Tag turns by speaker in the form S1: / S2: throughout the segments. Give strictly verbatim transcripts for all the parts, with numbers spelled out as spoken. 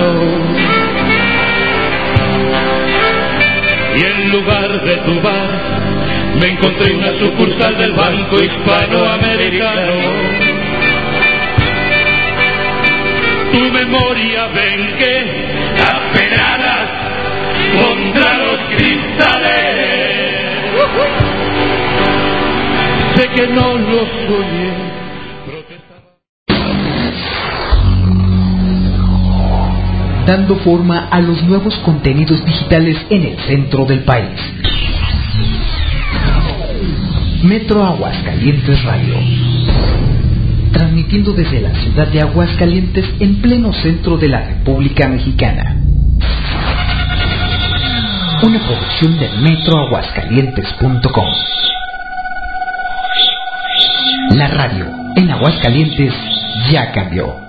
S1: Y en lugar de tu bar me encontré una sucursal del Banco Hispanoamericano. Tu memoria ven que apeladas contra los cristales. Sé que no lo soñé.
S2: Dando forma a los nuevos contenidos digitales en el centro del país. Metro Aguascalientes Radio. Transmitiendo desde la ciudad de Aguascalientes en pleno centro de la República Mexicana. Una producción de metro aguascalientes punto com. La radio en Aguascalientes ya cambió.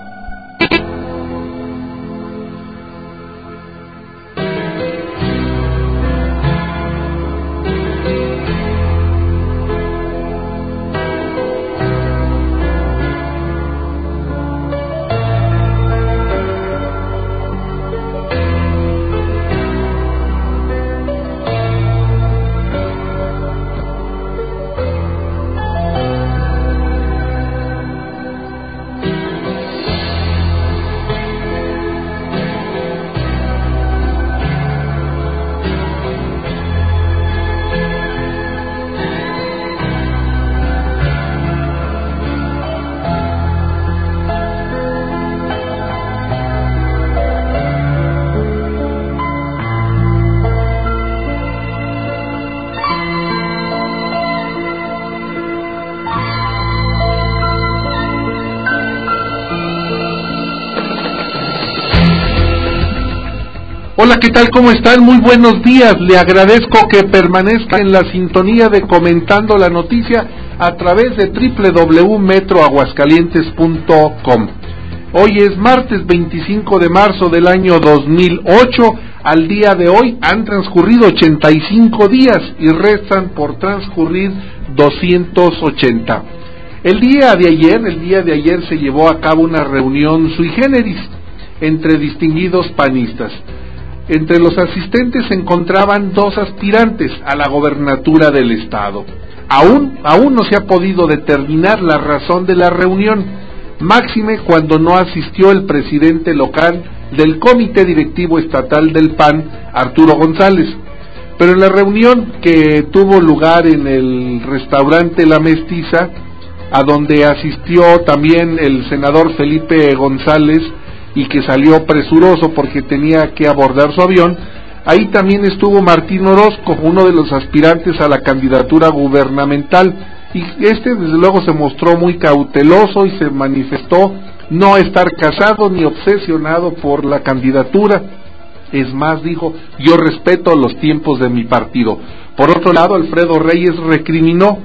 S3: Hola, ¿qué tal? ¿Cómo están? Muy buenos días. Le agradezco que permanezca en la sintonía de Comentando la Noticia a través de doble u doble u doble u punto metro aguascalientes punto com. Hoy es martes veinticinco de marzo del año dos mil ocho. Al día de hoy han transcurrido ochenta y cinco días y restan por transcurrir doscientos ochenta. El día de ayer, el día de ayer se llevó a cabo una reunión sui generis entre distinguidos panistas. Entre los asistentes se encontraban dos aspirantes a la gobernatura del estado. Aún, aún no se ha podido determinar la razón de la reunión, máxime cuando no asistió el presidente local del Comité Directivo Estatal del P A N, Arturo González. Pero en la reunión que tuvo lugar en el restaurante La Mestiza, a donde asistió también el senador Felipe González, y que salió presuroso porque tenía que abordar su avión, ahí también estuvo Martín Orozco, uno de los aspirantes a la candidatura gubernamental, y este desde luego se mostró muy cauteloso y se manifestó no estar casado ni obsesionado por la candidatura. Es más, dijo, yo respeto los tiempos de mi partido. Por otro lado, Alfredo Reyes recriminó,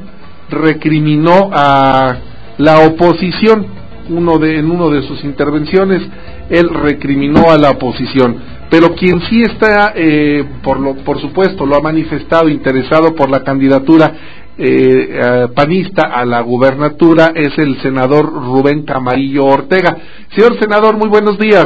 S3: recriminó a la oposición, uno de, en uno de sus intervenciones, él recriminó a la oposición, pero quien sí está, eh, por, lo, por supuesto, lo ha manifestado interesado por la candidatura eh, eh, panista a la gubernatura es el senador Rubén Camarillo Ortega. Señor senador, muy buenos días.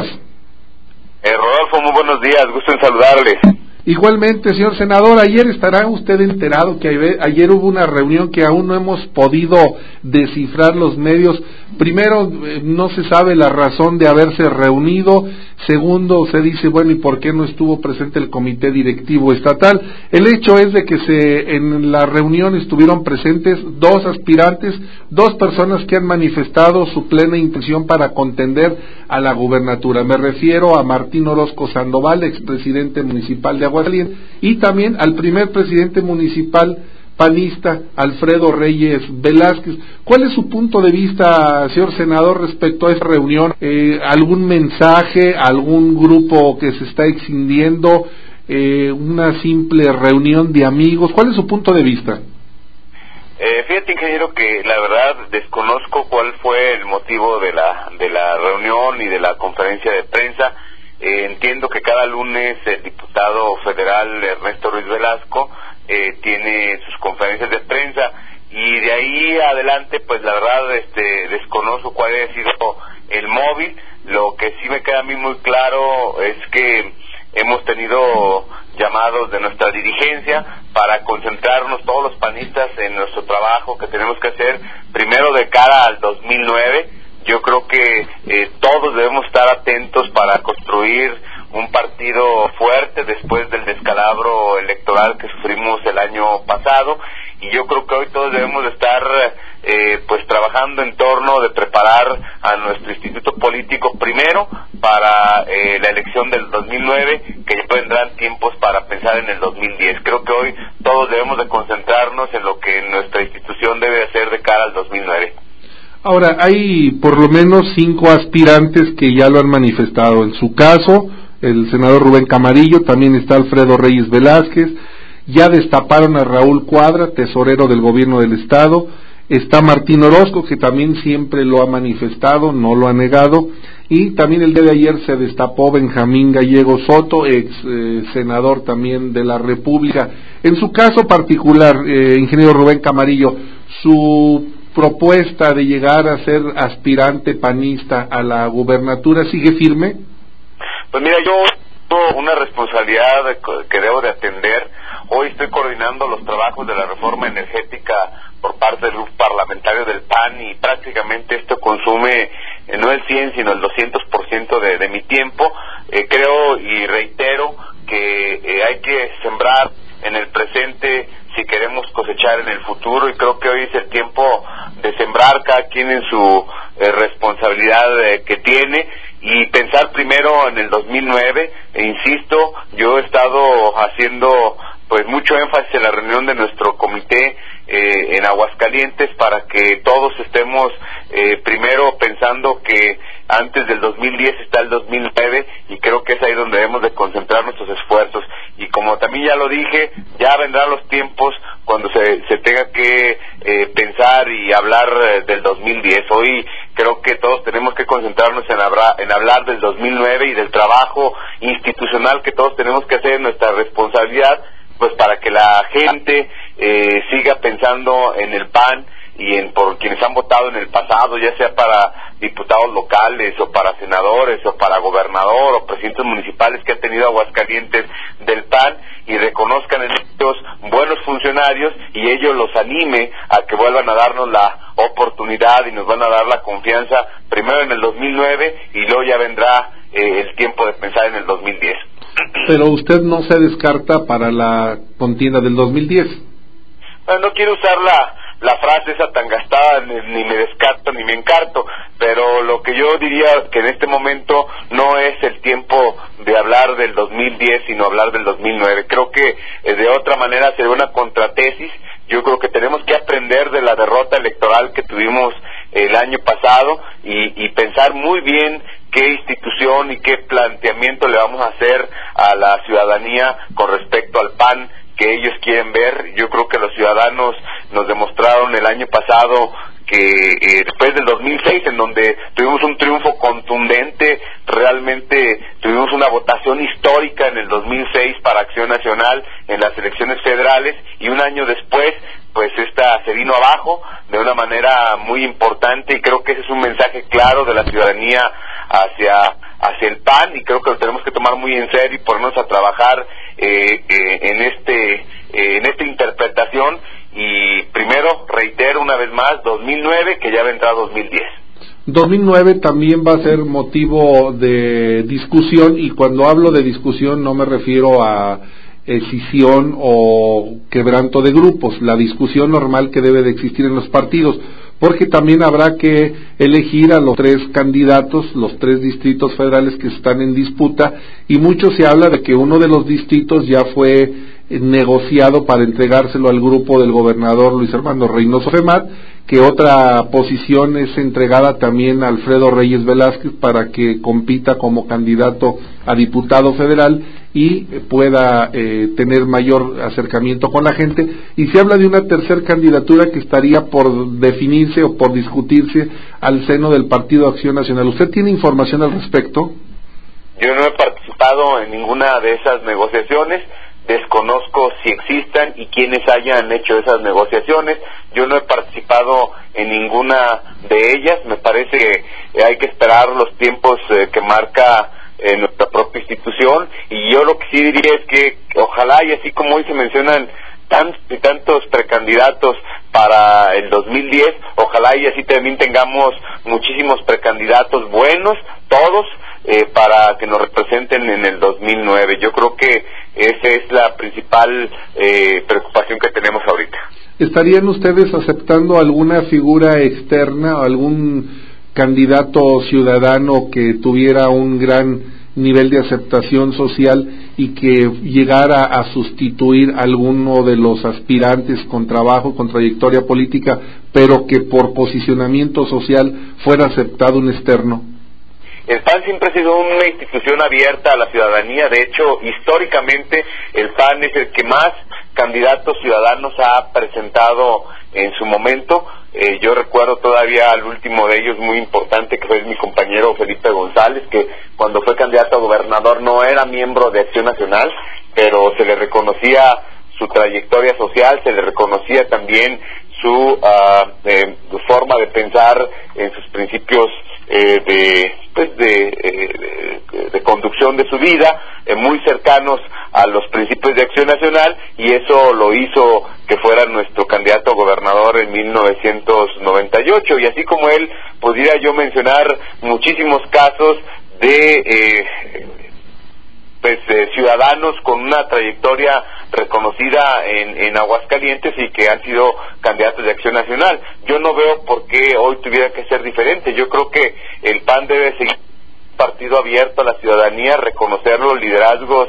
S4: Eh, Rodolfo, muy buenos días, gusto en saludarles.
S3: Igualmente, señor senador, ayer estará usted enterado que ayer hubo una reunión que aún no hemos podido descifrar los medios. Primero, no se sabe la razón de haberse reunido. Segundo, se dice, bueno, ¿y por qué no estuvo presente el comité directivo estatal? El hecho es de que se en la reunión estuvieron presentes dos aspirantes, dos personas que han manifestado su plena intención para contender a la gubernatura. Me refiero a Martín Orozco Sandoval, expresidente municipal de Aguascalientes, y también al primer presidente municipal panista, Alfredo Reyes Velázquez. ¿Cuál es su punto de vista, señor senador, respecto a esta reunión? Eh, ¿Algún mensaje, algún grupo que se está excindiendo, eh, una simple reunión de amigos? ¿Cuál es su punto de vista?
S4: Eh, fíjate, ingeniero, que la verdad desconozco cuál fue el motivo de la de la reunión y de la conferencia de prensa. Eh, entiendo que cada lunes el diputado federal Ernesto Ruiz Velasco eh, tiene sus conferencias de prensa, y de ahí adelante pues la verdad este desconozco cuál ha sido el móvil. Lo que sí me queda a mí muy claro es que hemos tenido llamados de nuestra dirigencia para concentrarnos todos los panistas en nuestro trabajo que tenemos que hacer primero de cara al dos mil nueve. Yo creo que eh, todos debemos estar atentos para construir un partido fuerte después del descalabro electoral que sufrimos el año pasado, y yo creo que hoy todos debemos de estar eh, pues trabajando en torno de preparar a nuestro instituto político primero para eh, la elección del dos mil nueve, que ya vendrán tiempos para pensar en el dos mil diez. Creo que hoy todos debemos de concentrarnos en lo que nuestra institución debe hacer de cara al dos mil nueve.
S3: Ahora, hay por lo menos cinco aspirantes que ya lo han manifestado. En su caso, el senador Rubén Camarillo, también está Alfredo Reyes Velázquez, ya destaparon a Raúl Cuadra, tesorero del gobierno del estado, está Martín Orozco, que también siempre lo ha manifestado, no lo ha negado, y también el día de ayer se destapó Benjamín Gallego Soto, ex eh, senador también de la República. En su caso particular, eh, ingeniero Rubén Camarillo, su propuesta de llegar a ser aspirante panista a la gubernatura, ¿sigue firme?
S4: Pues mira, yo tengo una responsabilidad que debo de atender. Hoy estoy coordinando los trabajos de la reforma energética por parte del grupo parlamentario del P A N, y prácticamente esto consume eh, no el cien sino el doscientos por ciento de, de mi tiempo. Eh, creo y reitero que eh, hay que sembrar en el presente si queremos cosechar en el futuro, y creo que hoy es el tiempo de sembrar cada quien en su eh, responsabilidad eh, que tiene, y pensar primero en el dos mil nueve. E insisto, yo he estado haciendo pues mucho énfasis en la reunión de nuestro comité eh, en Aguascalientes para que todos estemos eh, primero pensando que antes del dos mil diez está el dos mil nueve, y creo que es ahí donde debemos de concentrar nuestros esfuerzos. Y como también ya lo dije, ya vendrán los tiempos cuando se, se tenga que eh, pensar y hablar eh, del dos mil diez. Hoy creo que todos tenemos que concentrarnos en, hablar, en hablar del dos mil nueve y del trabajo institucional que todos tenemos que hacer en nuestra responsabilidad, pues para que la gente eh, siga pensando en el P A N y en por quienes han votado en el pasado, ya sea para diputados locales o para senadores o para gobernador o presidentes municipales que han tenido Aguascalientes del P A N, y reconozcan en ellos buenos funcionarios y ellos los anime a que vuelvan a darnos la oportunidad y nos van a dar la confianza primero en el dos mil nueve, y luego ya vendrá eh, el tiempo de pensar en el dos mil diez.
S3: Pero usted no se descarta para la contienda del dos mil diez.
S4: Bueno, no quiero usar la, la frase esa tan gastada, ni, ni me descarto ni me encarto, pero lo que yo diría que en este momento no es el tiempo de hablar del dos mil diez, sino hablar del dos mil nueve. Creo que eh, de otra manera sería una contratesis. Yo creo que tenemos que aprender de la derrota electoral que tuvimos el año pasado y, y pensar muy bien qué institución y qué planteamiento le vamos a hacer a la ciudadanía con respecto al P A N que ellos quieren ver. Yo creo que los ciudadanos nos demostraron el año pasado que eh, después del dos mil seis, en donde tuvimos un triunfo contundente, realmente tuvimos una votación histórica en el dos mil seis para Acción Nacional en las elecciones federales, y un año después pues esta se vino abajo de una manera muy importante, y creo que ese es un mensaje claro de la ciudadanía hacia hacia el P A N, y creo que lo tenemos que tomar muy en serio y ponernos a trabajar eh, eh, en este eh, en esta interpretación. Y primero, reitero una vez más, dos mil nueve, que ya vendrá dos mil diez.
S3: dos mil nueve también va a ser motivo de discusión, y cuando hablo de discusión no me refiero a escisión o quebranto de grupos, la discusión normal que debe de existir en los partidos, porque también habrá que elegir a los tres candidatos, los tres distritos federales que están en disputa, y mucho se habla de que uno de los distritos ya fue negociado para entregárselo al grupo del gobernador Luis Armando Reynoso Femat, que otra posición es entregada también a Alfredo Reyes Velázquez para que compita como candidato a diputado federal y pueda eh, tener mayor acercamiento con la gente, y se habla de una tercer candidatura que estaría por definirse o por discutirse al seno del Partido Acción Nacional. ¿Usted tiene información al respecto?
S4: Yo no he participado en ninguna de esas negociaciones. desconozco si existan y quiénes hayan hecho esas negociaciones. Yo no he participado en ninguna de ellas. Me parece que hay que esperar los tiempos eh, que marca eh, nuestra propia institución, y yo lo que sí diría es que ojalá, y así como hoy se mencionan tantos y tantos precandidatos para el dos mil diez, ojalá y así también tengamos muchísimos precandidatos buenos, todos, eh, para que nos representen en el dos mil nueve. Yo creo que esa es la principal eh, preocupación que tenemos ahorita.
S3: ¿Estarían ustedes aceptando alguna figura externa, algún candidato ciudadano que tuviera un gran nivel de aceptación social y que llegara a sustituir a alguno de los aspirantes con trabajo, con trayectoria política, pero que por posicionamiento social fuera aceptado un externo?
S4: El P A N siempre ha sido una institución abierta a la ciudadanía. De hecho, históricamente el P A N es el que más candidatos ciudadanos ha presentado en su momento. Eh, yo recuerdo todavía al último de ellos, muy importante, que fue mi compañero Felipe González, que cuando fue candidato a gobernador no era miembro de Acción Nacional, pero se le reconocía su trayectoria social, se le reconocía también su uh, eh, forma de pensar en sus principios eh, de, pues de, eh, de, de conducción de su vida, eh, muy cercanos a los principios de Acción Nacional, y eso lo hizo que fuera nuestro candidato a gobernador en mil novecientos noventa y ocho, y así como él, pudiera yo mencionar muchísimos casos de eh, pues eh, ciudadanos con una trayectoria reconocida en, en Aguascalientes y que han sido candidatos de Acción Nacional. Yo no veo por qué hoy tuviera que ser diferente. Yo creo que el P A N debe seguir un partido abierto a la ciudadanía, reconocer los liderazgos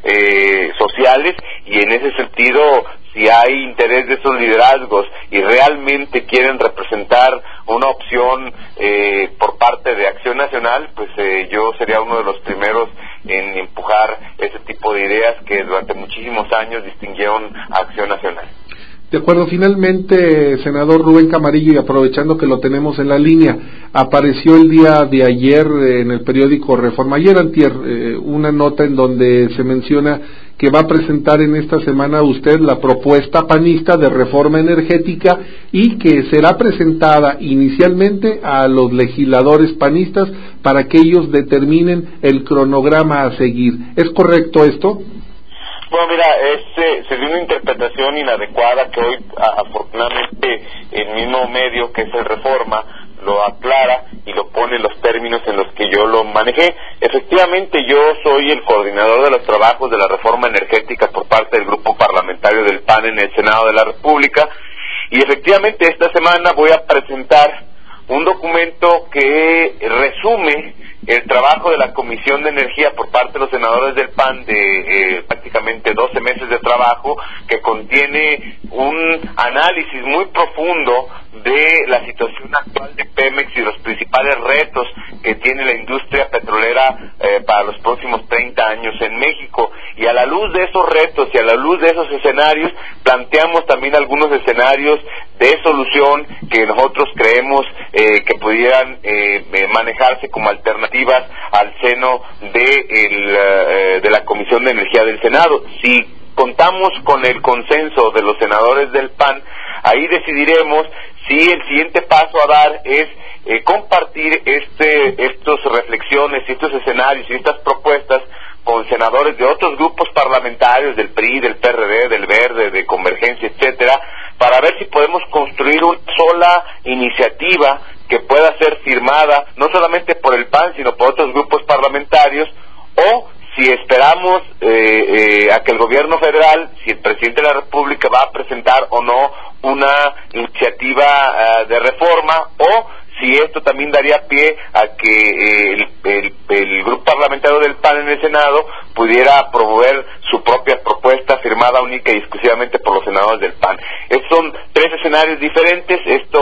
S4: eh, sociales, y en ese sentido, si hay interés de esos liderazgos y realmente quieren representar una opción eh, por parte de Acción Nacional, pues eh, yo sería uno de los primeros en empujar ese tipo de ideas que durante muchísimos años distinguieron a Acción Nacional.
S3: De acuerdo. Finalmente, senador Rubén Camarillo, y aprovechando que lo tenemos en la línea, apareció el día de ayer eh, en el periódico Reforma, ayer antier, eh, una nota en donde se menciona que va a presentar en esta semana usted la propuesta panista de reforma energética, y que será presentada inicialmente a los legisladores panistas para que ellos determinen el cronograma a seguir. ¿Es correcto esto?
S4: Bueno, mira, es, eh, sería una interpretación inadecuada que hoy, a, afortunadamente, el mismo medio que es el Reforma lo aclara y lo pone en los términos en los que yo lo manejé. Efectivamente, yo soy el coordinador de los trabajos de la reforma energética por parte del grupo parlamentario del P A N en el Senado de la República, y efectivamente esta semana voy a presentar un documento que resume el trabajo de la Comisión de Energía por parte de los senadores del P A N de eh, prácticamente doce meses de trabajo, que contiene un análisis muy profundo de la situación actual de Pemex y los principales retos que tiene la industria petrolera eh, para los próximos treinta años en México. Y a la luz de esos retos y a la luz de esos escenarios, planteamos también algunos escenarios de solución que nosotros creemos eh, que pudieran eh, manejarse como alternativas al seno de, el, eh, de la Comisión de Energía del Senado. Si contamos con el consenso de los senadores del P A N, ahí decidiremos si el siguiente paso a dar es eh, compartir este, estas reflexiones, estos escenarios y estas propuestas con senadores de otros grupos parlamentarios, del P R I, del P R D, del Verde, de Convergencia, etcétera, para ver si podemos construir una sola iniciativa que pueda ser firmada no solamente por el P A N, sino por otros grupos parlamentarios, o si esperamos eh, eh, a que el gobierno federal, si el presidente de la República va a presentar o no una iniciativa uh, de reforma, o si esto también daría pie a que eh, el, el, el grupo parlamentario del P A N en el Senado pudiera promover su propia propuesta firmada única y exclusivamente por los senadores del P A N. Estos son tres escenarios diferentes. Esto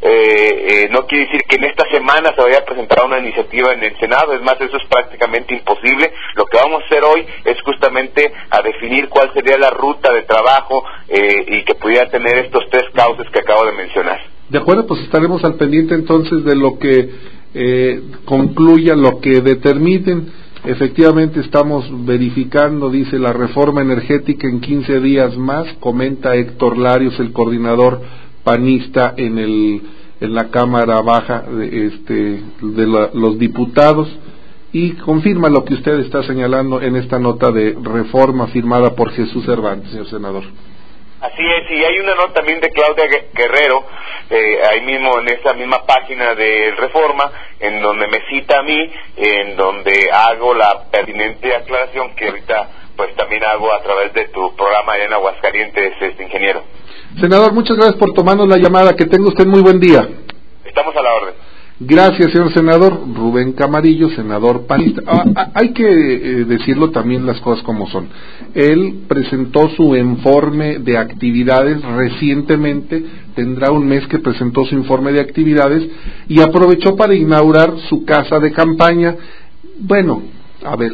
S4: eh, eh, no quiere decir que en esta semana se vaya a presentar una iniciativa en el Senado, es más, eso es prácticamente imposible. Lo que vamos a hacer hoy es justamente a definir cuál sería la ruta de trabajo eh, y que pudiera tener estos tres cauces que acabo de mencionar.
S3: De acuerdo, pues estaremos al pendiente entonces de lo que eh, concluya, lo que determinen Efectivamente estamos verificando, dice, la reforma energética en quince días más, comenta Héctor Larios, el coordinador panista en el en la Cámara Baja de, este, de la, los diputados, y confirma lo que usted está señalando en esta nota de reforma firmada por Jesús Cervantes, señor senador.
S4: Así es, y hay una nota también de Claudia Guerrero, eh, ahí mismo en esa misma página de Reforma, en donde me cita a mí, en donde hago la pertinente aclaración que ahorita pues también hago a través de tu programa en Aguascalientes, este ingeniero. Senador, muchas gracias por tomarnos la llamada, que tenga usted muy buen día. Estamos a la orden.
S3: Gracias, señor senador. Rubén Camarillo, senador panista. Ah, ah, hay que eh, decirlo también las cosas como son. Él presentó su informe de actividades recientemente, tendrá un mes que presentó su informe de actividades, y aprovechó para inaugurar su casa de campaña. Bueno, a ver,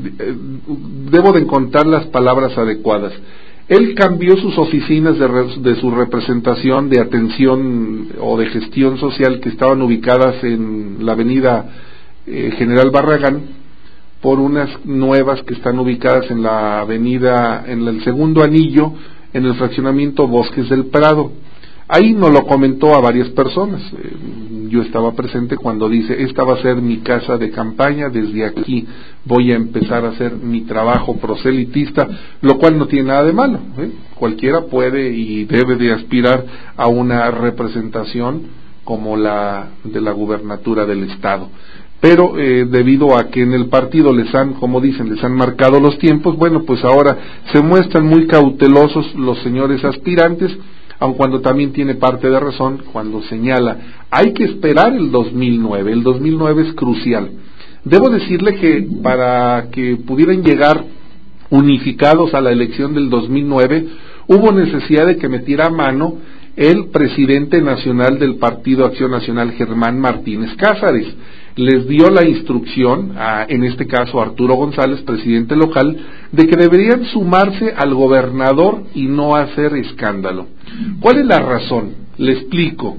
S3: debo de encontrar las palabras adecuadas. Él cambió sus oficinas de, re, de su representación de atención o de gestión social, que estaban ubicadas en la avenida eh, General Barragán, por unas nuevas que están ubicadas en la avenida, en el segundo anillo, en el fraccionamiento Bosques del Prado. Ahí nos lo comentó a varias personas. Eh, yo estaba presente cuando dice: esta va a ser mi casa de campaña, desde aquí voy a empezar a hacer mi trabajo proselitista, lo cual no tiene nada de malo, ¿eh? Cualquiera puede y debe de aspirar a una representación como la de la gubernatura del estado, pero eh, debido a que en el partido les han, como dicen, les han marcado los tiempos, bueno, pues ahora se muestran muy cautelosos los señores aspirantes, aun cuando también tiene parte de razón cuando señala: hay que esperar el dos mil nueve, el dos mil nueve es crucial. Debo decirle que para que pudieran llegar unificados a la elección del dos mil nueve, hubo necesidad de que metiera mano el presidente nacional del Partido Acción Nacional, Germán Martínez Cázares. Les dio la instrucción, a, en este caso a Arturo González, presidente local, de que deberían sumarse al gobernador y no hacer escándalo. ¿Cuál es la razón? Le explico.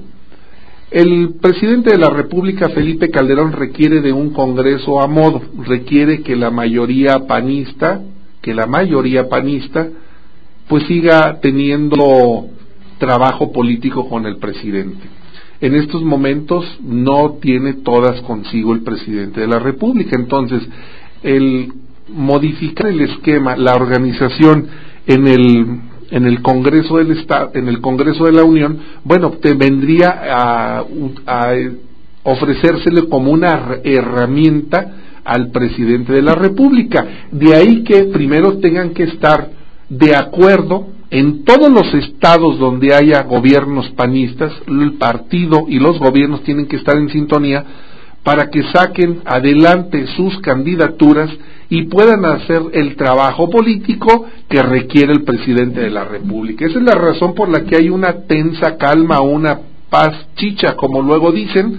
S3: El presidente de la República, Felipe Calderón, requiere de un congreso a modo, requiere que la mayoría panista, que la mayoría panista, pues siga teniendo trabajo político con el presidente. En estos momentos no tiene todas consigo el presidente de la República, entonces el modificar el esquema, la organización en el en el Congreso del Estado, en el Congreso de la Unión, bueno, te vendría a, a ofrecérsele como una herramienta al presidente de la República. De ahí que primero tengan que estar de acuerdo en todos los estados donde haya gobiernos panistas, el partido y los gobiernos tienen que estar en sintonía para que saquen adelante sus candidaturas y puedan hacer el trabajo político que requiere el presidente de la República. Esa es la razón por la que hay una tensa calma, una paz chicha, como luego dicen,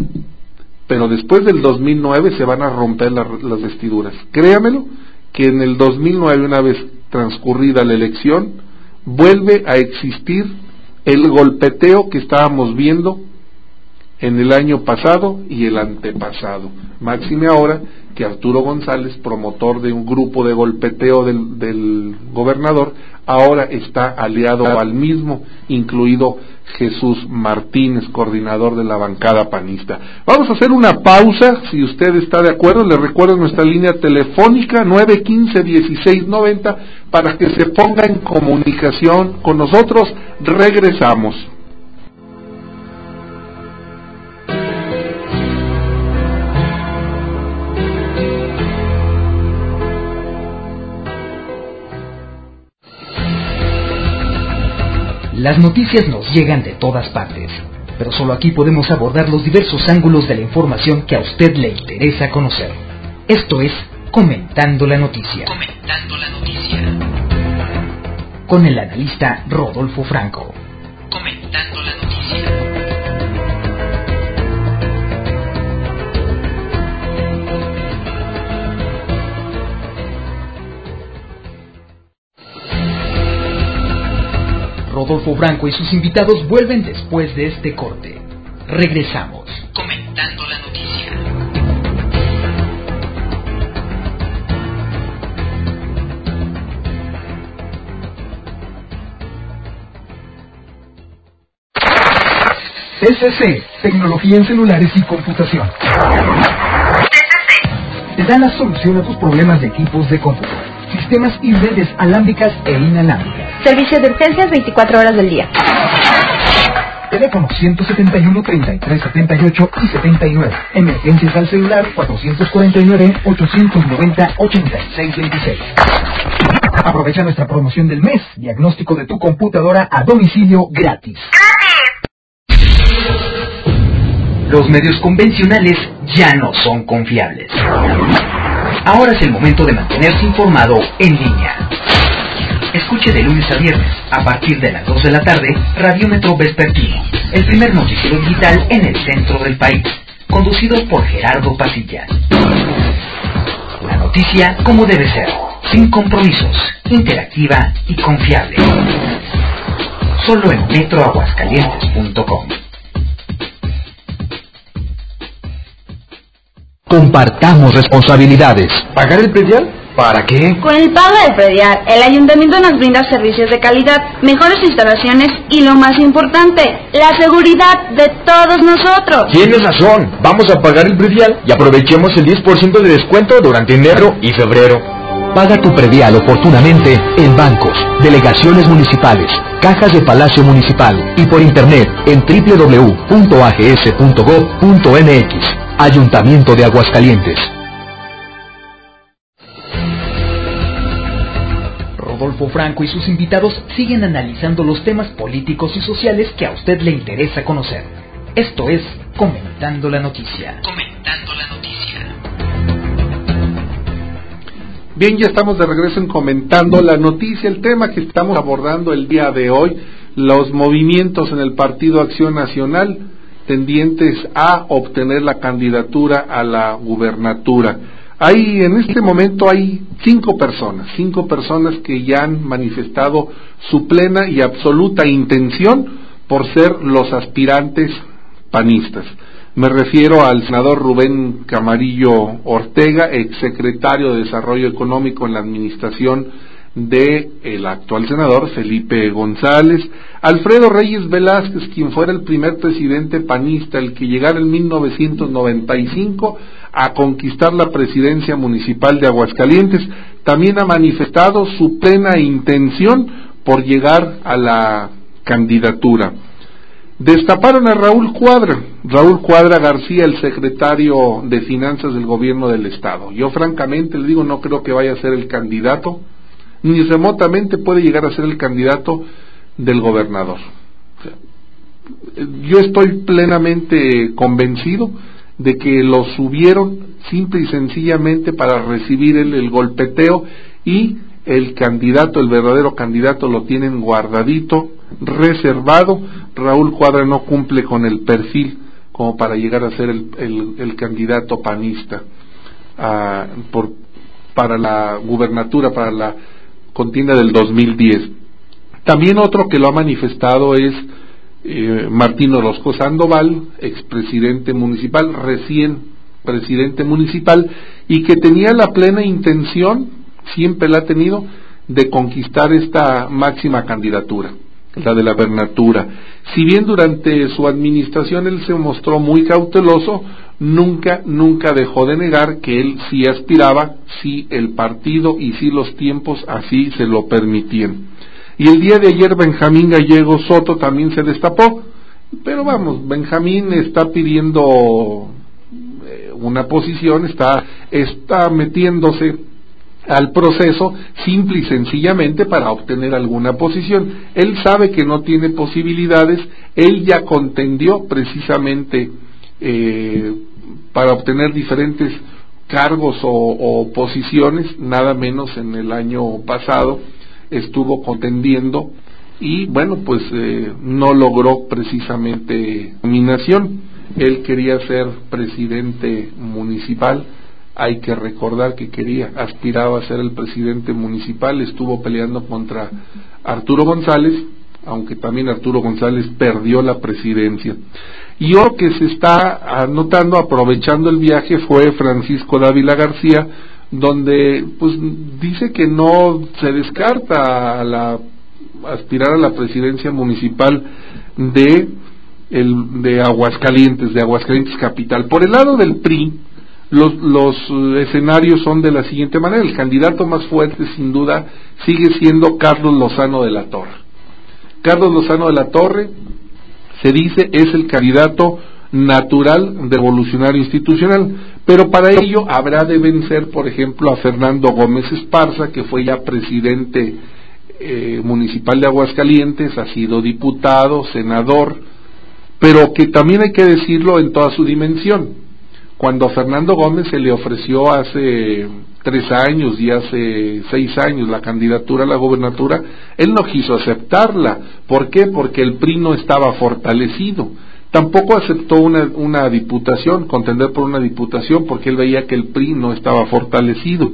S3: pero después del dos mil nueve se van a romper la, las vestiduras. Créamelo, que en el dos mil nueve, una vez transcurrida la elección, vuelve a existir el golpeteo que estábamos viendo en el año pasado y el antepasado. Máxime ahora que Arturo González, promotor de un grupo de golpeteo del, del gobernador, ahora está aliado al mismo, incluido Jesús Martínez, coordinador de la bancada panista. Vamos a hacer una pausa, si usted está de acuerdo. Le recuerdo nuestra línea telefónica nueve uno cinco, uno seis nueve cero para que se ponga en comunicación con nosotros. Regresamos.
S2: Las noticias nos llegan de todas partes, pero solo aquí podemos abordar los diversos ángulos de la información que a usted le interesa conocer. Esto es Comentando la Noticia. Comentando la Noticia. Con el analista Rodolfo Franco. Comentando la Noticia. Rodolfo Franco y sus invitados vuelven después de este corte. Regresamos. Comentando la Noticia. C C C, Tecnología en Celulares y Computación. C C C te da la solución a tus problemas de equipos de cómputo, sistemas y redes alámbricas e inalámbricas.
S5: Servicio de urgencias veinticuatro horas del día.
S2: Teléfono ciento setenta y uno, treinta y tres setenta y ocho y setenta y nueve. Emergencias al celular cuatrocientos cuarenta y nueve, ochocientos noventa, ochenta y seis veintiséis. Aprovecha nuestra promoción del mes. Diagnóstico de tu computadora a domicilio gratis. Los medios convencionales ya no son confiables. Ahora es el momento de mantenerse informado en línea. Escuche de lunes a viernes, a partir de las dos de la tarde, Radiómetro Vespertino, el primer noticiero digital en el centro del país, conducido por Gerardo Pasilla. La noticia como debe ser, sin compromisos, interactiva y confiable. Solo en metro aguascalientes punto com.
S6: Compartamos responsabilidades.
S7: ¿Pagar el predial? ¿Para qué?
S5: Con el pago del predial, el ayuntamiento nos brinda servicios de calidad, mejores instalaciones y lo más importante, la seguridad de todos nosotros.
S7: Tienes razón, vamos a pagar el predial y aprovechemos el diez por ciento de descuento durante enero y febrero.
S6: Paga tu predial oportunamente en bancos, delegaciones municipales, cajas de Palacio Municipal y por internet en doble u doble u doble u punto a g s punto gob punto m x. Ayuntamiento de Aguascalientes.
S2: Rodolfo Franco y sus invitados siguen analizando los temas políticos y sociales que a usted le interesa conocer. Esto es Comentando la Noticia. Comentando la Noticia.
S3: Bien, ya estamos de regreso en Comentando la Noticia. El tema que estamos abordando el día de hoy, los movimientos en el Partido Acción Nacional tendientes a obtener la candidatura a la gubernatura. Hay, en este momento hay cinco personas, cinco personas que ya han manifestado su plena y absoluta intención por ser los aspirantes panistas. Me refiero al senador Rubén Camarillo Ortega, exsecretario de Desarrollo Económico en la administración de el actual senador Felipe González, Alfredo Reyes Velázquez, quien fuera el primer presidente panista, el que llegara en mil novecientos noventa y cinco a conquistar la presidencia municipal de Aguascalientes, también ha manifestado su plena intención por llegar a la candidatura. Destaparon a Raúl Cuadra, Raúl Cuadra García, el secretario de Finanzas del Gobierno del Estado. Yo francamente le digo, no creo que vaya a ser el candidato, ni remotamente puede llegar a ser el candidato del gobernador. O sea, yo estoy plenamente convencido de que lo subieron simple y sencillamente para recibir el, el golpeteo, y el candidato, el verdadero candidato, lo tienen guardadito, reservado. Raúl Cuadra no cumple con el perfil como para llegar a ser el, el, el candidato panista uh, por, para la gubernatura, para la contienda del dos mil diez. También otro que lo ha manifestado es eh, Martín Orozco Sandoval, expresidente municipal, recién presidente municipal, y que tenía la plena intención, siempre la ha tenido, de conquistar esta máxima candidatura, la de la gubernatura. Si bien durante su administración él se mostró muy cauteloso, nunca, nunca dejó de negar que él sí aspiraba, si el partido y si los tiempos así se lo permitían. Y el día de ayer Benjamín Gallego Soto también se destapó, pero vamos, Benjamín está pidiendo eh, una posición, está, está metiéndose al proceso simple y sencillamente para obtener alguna posición. Él sabe que no tiene posibilidades, él ya contendió precisamente eh, para obtener diferentes cargos o, o posiciones, nada menos en el año pasado estuvo contendiendo y bueno, pues eh, no logró precisamente nominación. Él quería ser presidente municipal. Hay que recordar que quería, aspiraba a ser el presidente municipal, estuvo peleando contra Arturo González, aunque también Arturo González perdió la presidencia. Y otro que se está anotando, aprovechando el viaje, fue Francisco Dávila García, donde pues dice que no se descarta a la, aspirar a la presidencia municipal de el de Aguascalientes, de Aguascalientes Capital. Por el lado del P R I, los, los escenarios son de la siguiente manera. El candidato más fuerte, sin duda, sigue siendo Carlos Lozano de la Torre. Carlos Lozano de la Torre, se dice, es el candidato natural de Revolucionario Institucional, pero para ello habrá de vencer, por ejemplo, a Fernando Gómez Esparza, que fue ya presidente eh, municipal de Aguascalientes, ha sido diputado, senador, pero que también hay que decirlo en toda su dimensión. Cuando a Fernando Gómez se le ofreció hace tres años y hace seis años la candidatura a la gobernatura, él no quiso aceptarla. ¿Por qué? Porque el P R I no estaba fortalecido. Tampoco aceptó una, una diputación, contender por una diputación, porque él veía que el P R I no estaba fortalecido.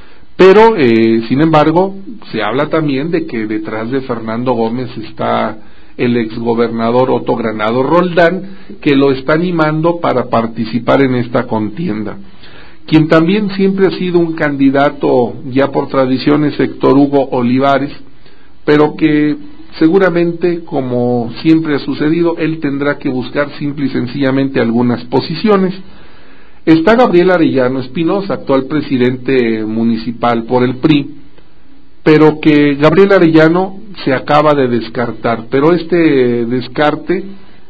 S3: Pero, eh, sin embargo, se habla también de que detrás de Fernando Gómez está el exgobernador Otto Granados Roldán, que lo está animando para participar en esta contienda. Quien también siempre ha sido un candidato ya por tradición es Héctor Hugo Olivares, pero que seguramente, como siempre ha sucedido, él tendrá que buscar simple y sencillamente algunas posiciones. Está Gabriel Arellano Espinosa, actual presidente municipal por el P R I, pero que Gabriel Arellano se acaba de descartar, pero este descarte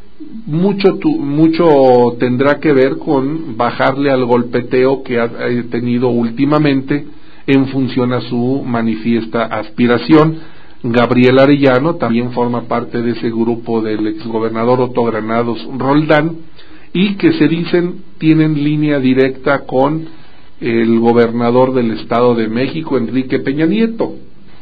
S3: mucho tu, mucho tendrá que ver con bajarle al golpeteo que ha tenido últimamente en función a su manifiesta aspiración. Gabriel Arellano también forma parte de ese grupo del exgobernador Otto Granados Roldán, y que se dicen tienen línea directa con el gobernador del Estado de México, Enrique Peña Nieto.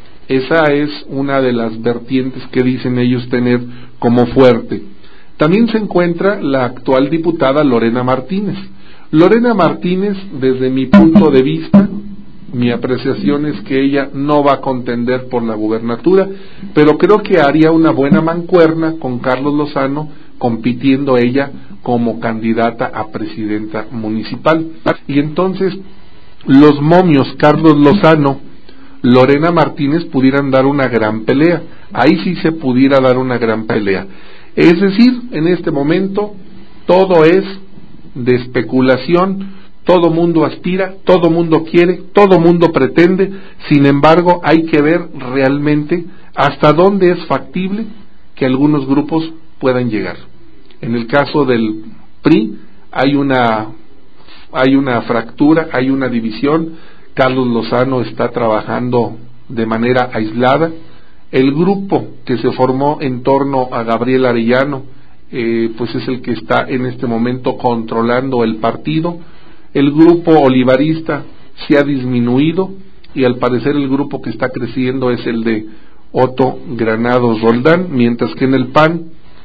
S3: Esa es una de las vertientes que dicen ellos tener como fuerte. También se encuentra la actual diputada Lorena Martínez. Lorena Martínez, desde mi punto de vista, mi apreciación es que ella no va a contender por la gubernatura, pero creo que haría una buena mancuerna con Carlos Lozano, compitiendo ella como candidata a presidenta municipal. Y entonces los momios Carlos Lozano, Lorena Martínez pudieran dar una gran pelea. Ahí sí se pudiera dar una gran pelea. Es decir, en este momento todo es de especulación, todo mundo aspira, todo mundo quiere, todo mundo pretende. Sin embargo, hay que ver realmente hasta dónde es factible que algunos grupos puedan llegar. En el caso del P R I hay una hay una fractura, hay una división. Carlos Lozano está trabajando de manera aislada. El grupo que se formó en torno a Gabriel Arellano, eh, pues es el que está en este momento controlando el partido. El grupo olivarista se ha disminuido y al parecer el grupo que está creciendo es el de Otto Granados Roldán, mientras que en el P A N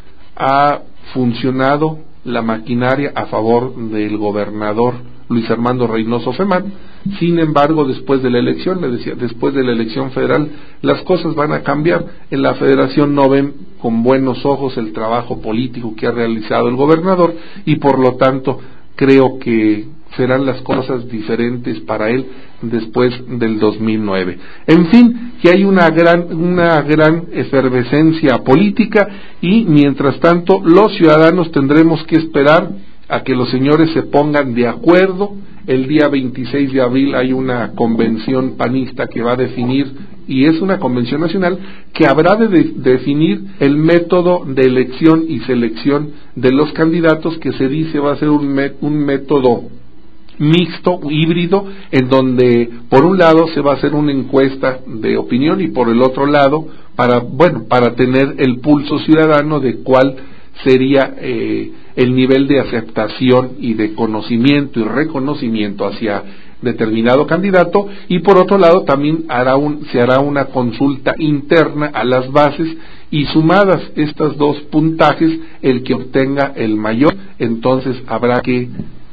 S3: ha funcionado la maquinaria a favor del gobernador Luis Armando Reynoso Femat. Sin embargo, después de la elección, le decía, después de la elección federal, las cosas van a cambiar. En la federación no ven con buenos ojos el trabajo político que ha realizado el gobernador y por lo tanto creo que serán las cosas diferentes para él después del dos mil nueve. En fin, que hay una gran, una gran efervescencia política y mientras tanto los ciudadanos tendremos que esperar a que los señores se pongan de acuerdo. El día veintiséis de abril hay una convención panista que va a definir, y es una convención nacional, que habrá de, de definir el método de elección y selección de los candidatos, que se dice va a ser un, met, un método mixto, híbrido, en donde por un lado se va a hacer una encuesta de opinión y por el otro lado, para, bueno, para tener el pulso ciudadano de cuál sería eh, el nivel de aceptación y de conocimiento y reconocimiento hacia determinado candidato, y por otro lado también hará un, se hará una consulta interna a las bases, y sumadas estas dos puntajes, el que obtenga el mayor, entonces habrá que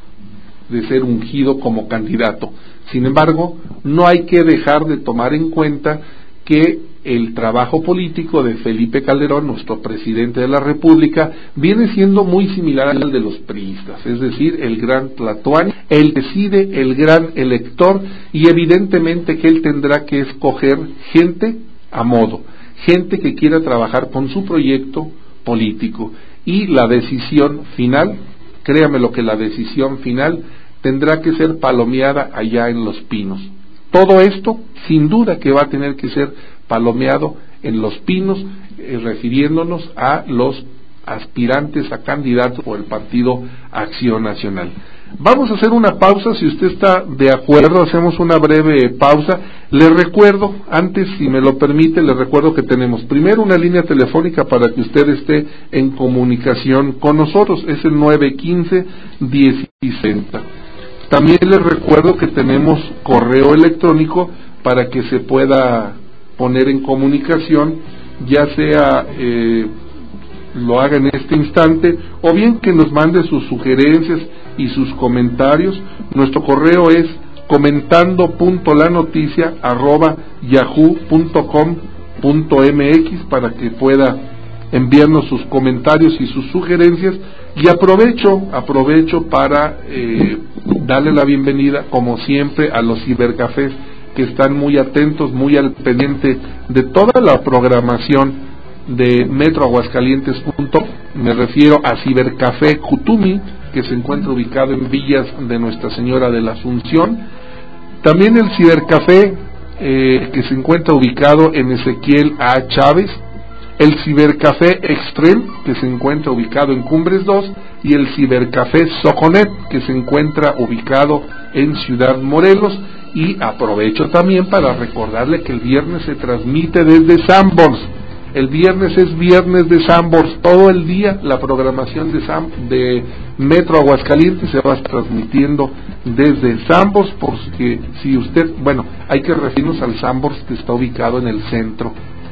S3: de ser ungido como candidato. Sin embargo, no hay que dejar de tomar en cuenta que el trabajo político de Felipe Calderón, nuestro presidente de la República, viene siendo muy similar al de los priistas, es decir, el gran Tlatoani, él decide, el gran elector, y evidentemente que él tendrá que escoger gente a modo, gente que quiera trabajar con su proyecto político. y la decisión final, créame lo que la decisión final tendrá que ser palomeada allá en Los Pinos. Todo esto, sin duda que va a tener que ser palomeado en Los Pinos, eh, refiriéndonos a los aspirantes a candidatos por el Partido Acción Nacional. Vamos a hacer una pausa, si usted está de acuerdo, hacemos una breve pausa. Le recuerdo, antes, si me lo permite, le recuerdo que tenemos primero una línea telefónica para que usted esté en comunicación con nosotros, es el nueve uno cinco, diez sesenta. También les recuerdo que tenemos correo electrónico para que se pueda poner en comunicación, ya sea eh, lo haga en este instante, o bien que nos mande sus sugerencias y sus comentarios. Nuestro correo es comentando punto la noticia arroba yahoo punto com punto mx para que pueda enviarnos sus comentarios y sus sugerencias. Y aprovecho, aprovecho para eh, darle la bienvenida, como siempre, a los cibercafés que están muy atentos, muy al pendiente de toda la programación de Metro Aguascalientes punto com. Me refiero a Cibercafé Jutumi, que se encuentra ubicado en Villas de Nuestra Señora de la Asunción. También el Cibercafé eh, que se encuentra ubicado en Ezequiel A. Chávez, el Cibercafé Extreme, que se encuentra ubicado en Cumbres dos, y el Cibercafé Soconet, que se encuentra ubicado en Ciudad Morelos. Y aprovecho también para recordarle que el viernes se transmite desde Sanborns. El viernes es viernes de Sanborns, todo el día la programación de, Sam, de Metro Aguascalientes se va a estar transmitiendo desde Sanborns, porque si usted, bueno, hay que referirnos al Sanborns que está ubicado en el centro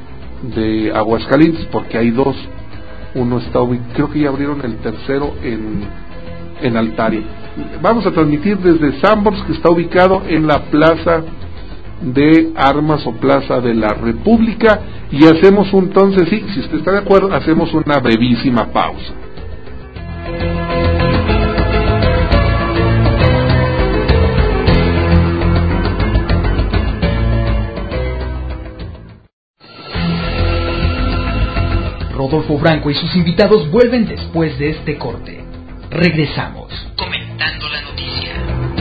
S3: de Aguascalientes, porque hay dos, uno está ubicado, creo que ya abrieron el tercero en, en Altaria. Vamos a transmitir desde Sanborns, que está ubicado en la Plaza de Armas o Plaza de la República, y hacemos un, entonces sí, si usted está de acuerdo, hacemos una brevísima pausa.
S2: Rodolfo Franco y sus invitados vuelven después de este corte. Regresamos. Comentando la noticia.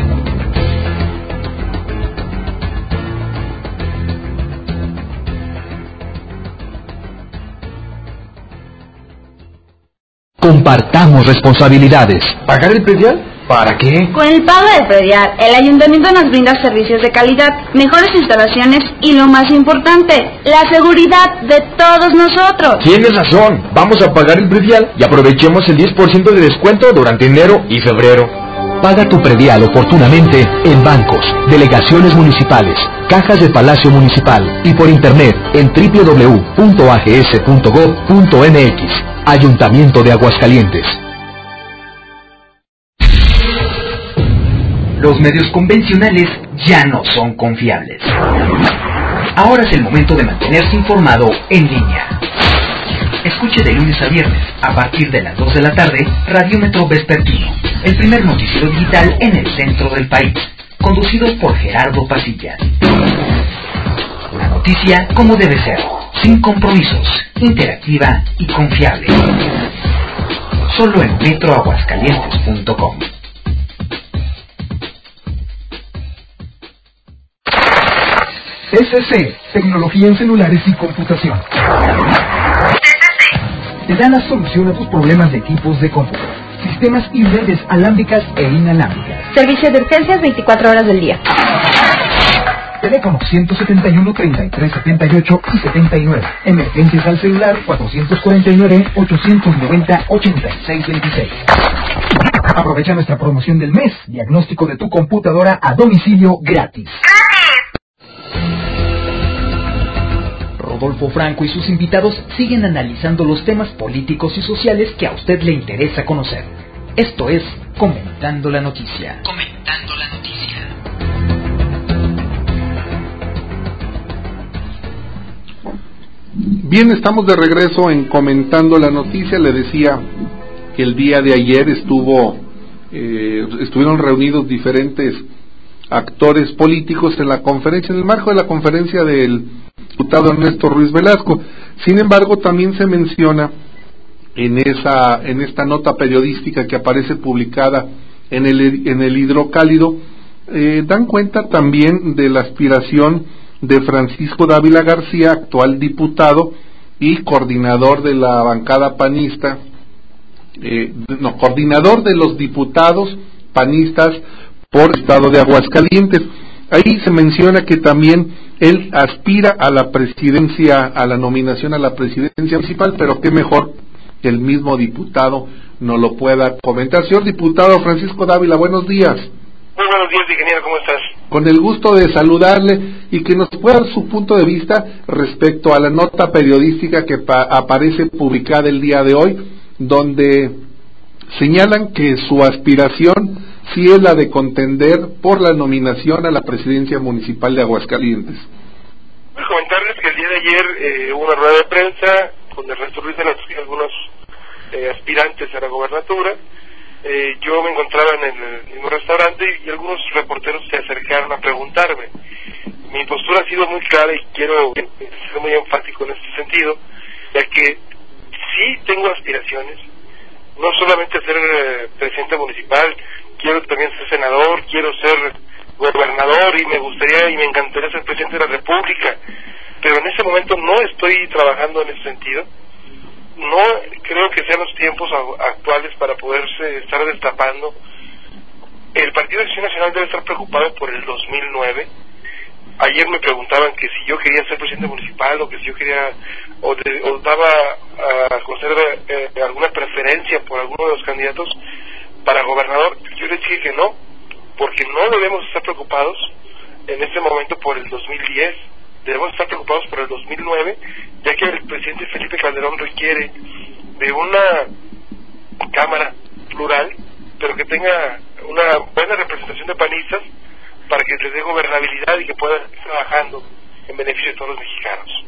S6: Compartamos responsabilidades.
S7: ¿Pagar el predial? ¿Para qué?
S5: Con el pago del predial, el ayuntamiento nos brinda servicios de calidad, mejores instalaciones y lo más importante, la seguridad de todos nosotros.
S7: Tienes razón, vamos a pagar el predial y aprovechemos el diez por ciento de descuento durante enero y febrero.
S6: Paga tu predial oportunamente en bancos, delegaciones municipales, cajas de Palacio Municipal y por internet en doble u doble u doble u punto a g s punto gob punto m x. Ayuntamiento de Aguascalientes.
S2: Los medios convencionales ya no son confiables. Ahora es el momento de mantenerse informado en línea. Escuche de lunes a viernes, a partir de las dos de la tarde, Radiómetro Vespertino, el primer noticiero digital en el centro del país, conducido por Gerardo Pasilla. La noticia como debe ser, sin compromisos, interactiva y confiable. Solo en metro aguascalientes punto com.
S8: T C C, Tecnología en Celulares y Computación. T C C te da la solución a tus problemas de equipos de cómputo, sistemas y redes alámbricas e inalámbricas.
S5: Servicio de urgencias veinticuatro horas del día.
S8: Teléfono ciento setenta y uno, treinta y tres setenta y ocho y setenta y nueve. Emergencias al celular cuatrocientos cuarenta y nueve, ochocientos noventa, ochenta y seis veintiséis. Aprovecha nuestra promoción del mes. Diagnóstico de tu computadora a domicilio gratis.
S2: Rodolfo Franco y sus invitados siguen analizando los temas políticos y sociales que a usted le interesa conocer. Esto es Comentando la Noticia. Comentando la Noticia.
S3: Bien, estamos de regreso en Comentando la Noticia. Le decía que el día de ayer estuvo eh, estuvieron reunidos diferentes actores políticos en la conferencia, en el marco de la conferencia del diputado Ernesto Ruiz Velasco. Sin embargo, también se menciona en esa en esta nota periodística que aparece publicada en el en el Hidrocálido, eh, dan cuenta también de la aspiración de Francisco Dávila García, actual diputado y coordinador de la bancada panista, eh, no, coordinador de los diputados panistas por estado de Aguascalientes. Ahí se menciona que también él aspira a la presidencia, a la nominación a la presidencia municipal, pero qué mejor que el mismo diputado nos lo pueda comentar. Señor diputado Francisco Dávila, buenos días.
S9: Muy buenos días, ingeniero, ¿cómo estás?
S3: Con el gusto de saludarle y que nos pueda dar su punto de vista respecto a la nota periodística que pa- aparece publicada el día de hoy, donde señalan que su aspiración sí es la de contender por la nominación a la presidencia municipal de Aguascalientes.
S9: Voy a comentarles que el día de ayer eh, hubo una rueda de prensa con el Ernesto Ruiz de la Torre y algunos eh, aspirantes a la gobernatura. Eh, yo me encontraba en el mismo restaurante y algunos reporteros se acercaron a preguntarme. Mi postura ha sido muy clara y quiero ser muy enfático en este sentido, ya que sí tengo aspiraciones, no solamente ser eh, presidente municipal, quiero también ser senador, quiero ser gobernador y me gustaría y me encantaría ser presidente de la República, pero en ese momento no estoy trabajando en ese sentido. No creo que sean los tiempos actuales para poderse estar destapando. El Partido de Acción Nacional debe estar preocupado por el dos mil nueve. Ayer me preguntaban que si yo quería ser presidente municipal o que si yo quería o, de, o daba a conocer eh, alguna preferencia por alguno de los candidatos para gobernador. Yo les dije que no, porque no debemos estar preocupados en este momento por el dos mil diez. Debemos estar preocupados por el dos mil nueve, ya que el presidente Felipe Calderón requiere de una cámara plural, pero que tenga una buena representación de panistas para que les dé gobernabilidad y que puedan estar trabajando en beneficio de todos los mexicanos.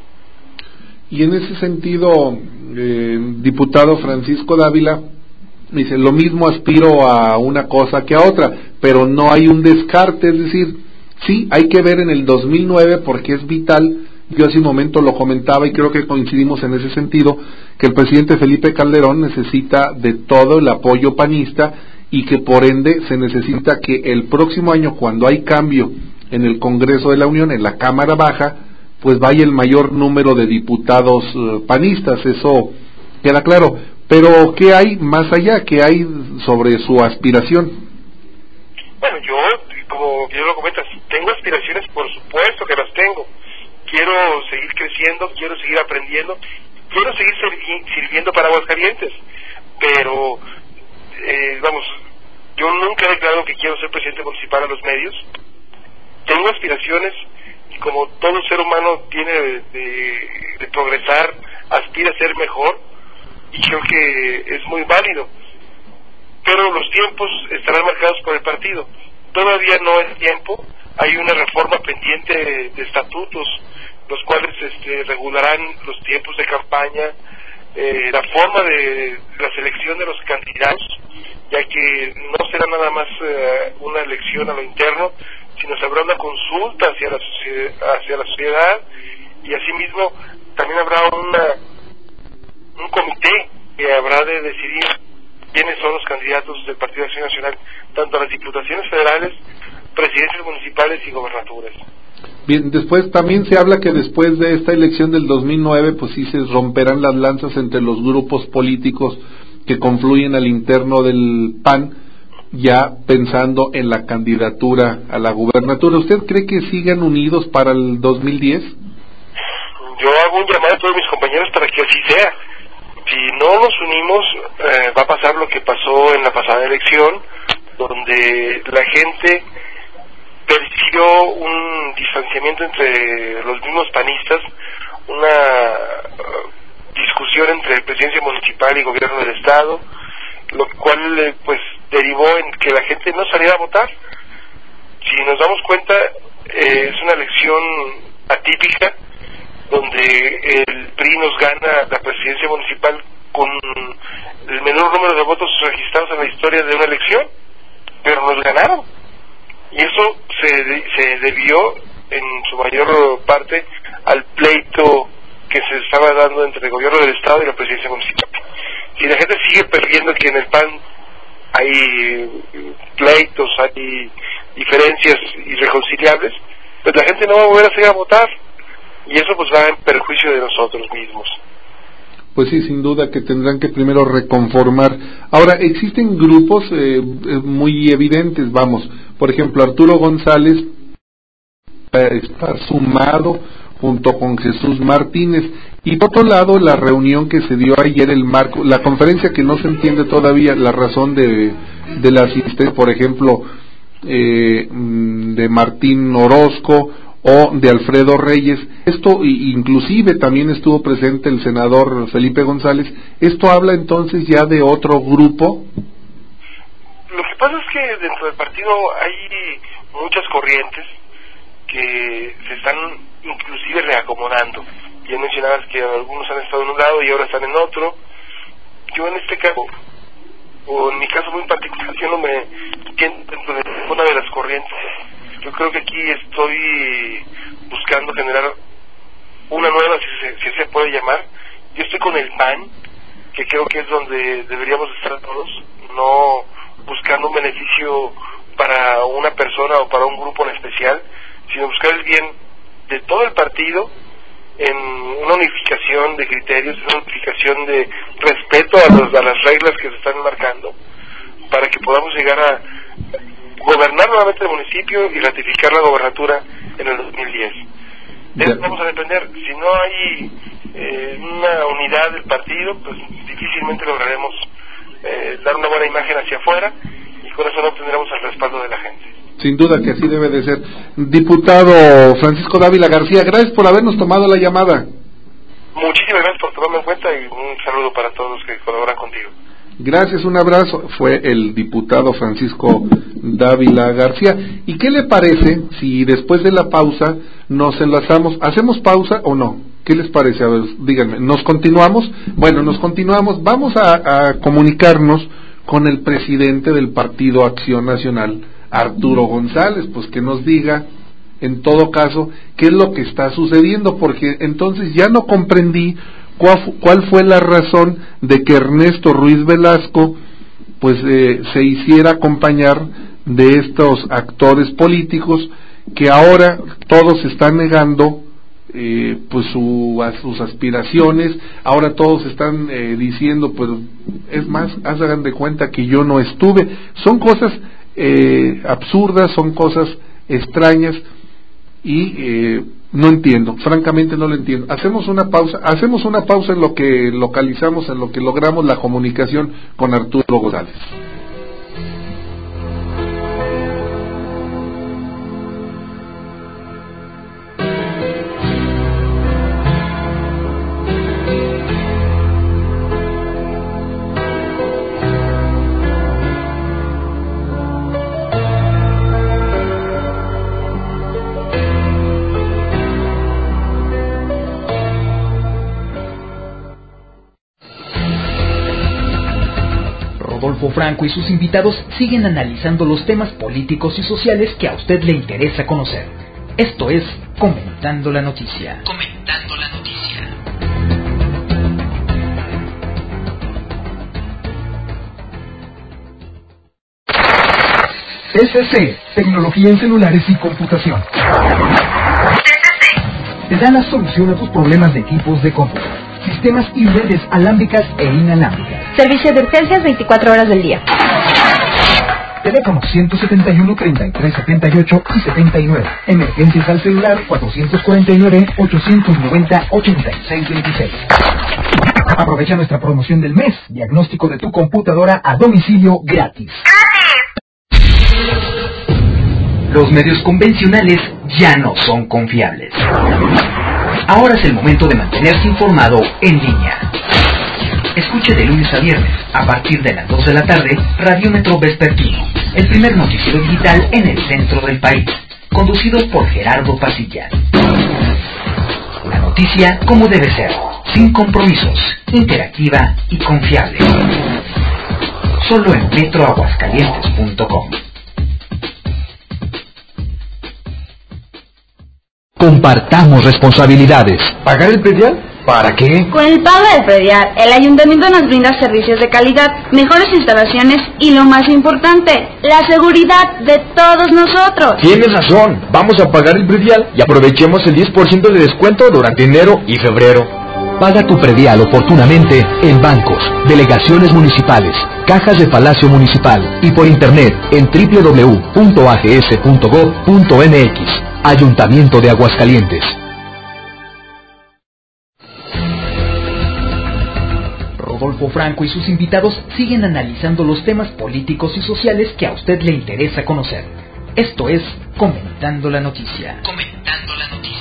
S3: Y en ese sentido, eh, diputado Francisco Dávila, dice, lo mismo aspiro a una cosa que a otra, pero no hay un descarte, es decir, sí, hay que ver en el dos mil nueve porque es vital. Yo hace un momento lo comentaba y creo que coincidimos en ese sentido, que el presidente Felipe Calderón necesita de todo el apoyo panista y que por ende se necesita que el próximo año, cuando hay cambio en el Congreso de la Unión, en la Cámara Baja, pues vaya el mayor número de diputados uh, panistas, eso queda claro. Pero ¿qué hay más allá? ¿Qué hay sobre su aspiración?
S9: Bueno, yo, como bien lo comentas, tengo aspiraciones, por supuesto que las tengo. Quiero seguir creciendo, quiero seguir aprendiendo, quiero seguir servi- sirviendo para Aguascalientes, pero, eh, vamos, yo nunca he declarado que quiero ser presidente municipal a los medios. Tengo aspiraciones y como todo ser humano tiene de, de, de progresar, aspira a ser mejor y creo que es muy válido. Pero los tiempos estarán marcados por el partido. Todavía no es tiempo. Hay una reforma pendiente de, de estatutos, los cuales este, regularán los tiempos de campaña, eh, la forma de la selección de los candidatos, ya que no será nada más eh, una elección a lo interno, sino se habrá una consulta hacia la sociedad, hacia la sociedad y asimismo también habrá una un comité que habrá de decidir quiénes son los candidatos del Partido de Acción Nacional, tanto a las diputaciones federales, presidencias municipales y gobernaturas.
S3: Bien, después también se habla que después de esta elección del dos mil nueve, pues sí se romperán las lanzas entre los grupos políticos que confluyen al interno del P A N, ya pensando en la candidatura a la gubernatura. ¿Usted cree que sigan unidos para el dos mil diez?
S9: Yo hago un llamado a todos mis compañeros para que así sea. Si no nos unimos, eh, va a pasar lo que pasó en la pasada elección, donde la gente percibió un distanciamiento entre los mismos panistas, una uh, discusión entre presidencia municipal y gobierno del estado, lo cual eh, pues derivó en que la gente no saliera a votar. Si nos damos cuenta, eh, es una elección atípica, donde el P R I nos gana la presidencia municipal con el menor número de votos registrados en la historia de una elección, pero nos ganaron. Y eso se, se debió en su mayor parte al pleito que se estaba dando entre el gobierno del estado y la presidencia municipal. si la gente sigue percibiendo que en el P A N hay pleitos, hay diferencias irreconciliables, pues la gente no va a volver a seguir a votar, y eso pues va en perjuicio de nosotros mismos.
S3: Pues sí, sin duda que tendrán que primero reconformar. Ahora, existen grupos eh, muy evidentes, vamos, por ejemplo, Arturo González está sumado junto con Jesús Martínez, y por otro lado la reunión que se dio ayer, el marco, la conferencia que no se entiende todavía la razón de, de la asistencia, por ejemplo, eh, de Martín Orozco o de Alfredo Reyes. Esto inclusive también estuvo presente el senador Felipe González. ¿Esto habla entonces ya de otro grupo?
S9: Lo que pasa es que dentro del partido hay muchas corrientes que se están inclusive reacomodando. Ya mencionabas que algunos han estado en un lado y ahora están en otro. Yo en este caso, o en mi caso muy particular, yo no me entiendo dentro de una de las corrientes. Yo creo que aquí estoy buscando generar una nueva, si se, si se puede llamar. Yo estoy con el P A N, que creo que es donde deberíamos estar todos, no buscando un beneficio para una persona o para un grupo en especial, sino buscar el bien de todo el partido en una unificación de criterios, una unificación de respeto a, los, a las reglas que se están marcando, para que podamos llegar a gobernar nuevamente el municipio y ratificar la gobernatura en el dos mil diez. De eso vamos a depender. Si no hay eh, una unidad del partido, pues difícilmente lograremos eh, dar una buena imagen hacia afuera, y con eso no obtendremos el respaldo de la gente.
S3: Sin duda que así debe de ser. Diputado Francisco Dávila García, gracias por habernos tomado la llamada.
S9: Muchísimas gracias por tomarme en cuenta, y un saludo para todos los que colaboran contigo.
S3: Gracias, un abrazo. Fue el diputado Francisco Dávila García. ¿Y qué le parece si después de la pausa nos enlazamos? ¿Hacemos pausa o no? ¿Qué les parece? A ver, díganme. ¿Nos continuamos? Bueno, nos continuamos. Vamos a, a comunicarnos con el presidente del Partido Acción Nacional, Arturo González, pues que nos diga, en todo caso, qué es lo que está sucediendo, porque entonces ya no comprendí cuál, cuál fue la razón de que Ernesto Ruiz Velasco pues eh, se hiciera acompañar de estos actores políticos que ahora todos están negando eh, pues su, a sus aspiraciones. Ahora todos están eh, diciendo, pues es más, hagan de cuenta que yo no estuve. Son cosas eh, absurdas, son cosas extrañas, y eh, no entiendo, francamente no lo entiendo. Hacemos una pausa, hacemos una pausa en lo que localizamos, en lo que logramos la comunicación con Arturo González.
S2: Rodolfo Franco y sus invitados siguen analizando los temas políticos y sociales que a usted le interesa conocer. Esto es Comentando la Noticia. Comentando la Noticia.
S8: T C C, Tecnología en Celulares y Computación. T C C te da la solución a tus problemas de equipos de cómputo, sistemas y redes alámbricas e inalámbricas.
S5: Servicio de urgencias veinticuatro horas del día.
S8: Teléfono ciento setenta y uno, treinta y tres setenta y ocho y setenta y nueve. Emergencias al celular cuatrocientos cuarenta y nueve, ochocientos noventa, ochenta y seis veintiséis. Aprovecha nuestra promoción del mes. Diagnóstico de tu computadora a domicilio gratis.
S2: Los medios convencionales ya no son confiables. Ahora es el momento de mantenerse informado en línea. Escuche de lunes a viernes, a partir de las dos de la tarde, Radiómetro Vespertino, el primer noticiero digital en el centro del país, conducido por Gerardo Pasilla. La noticia como debe ser, sin compromisos, interactiva y confiable. Solo en metro aguascalientes punto com.
S6: Compartamos responsabilidades.
S7: ¿Pagar el predial? ¿Para qué?
S5: Con el pago del predial, el ayuntamiento nos brinda servicios de calidad, mejores instalaciones y lo más importante, la seguridad de todos nosotros.
S7: Tienes razón, vamos a pagar el predial y aprovechemos el diez por ciento de descuento durante enero y febrero.
S6: Paga tu predial oportunamente en bancos, delegaciones municipales, cajas de Palacio Municipal y por internet en doble u doble u doble u punto a g s punto gob punto m x. Ayuntamiento de Aguascalientes.
S2: Rodolfo Franco y sus invitados siguen analizando los temas políticos y sociales que a usted le interesa conocer. Esto es Comentando la Noticia. Comentando la Noticia.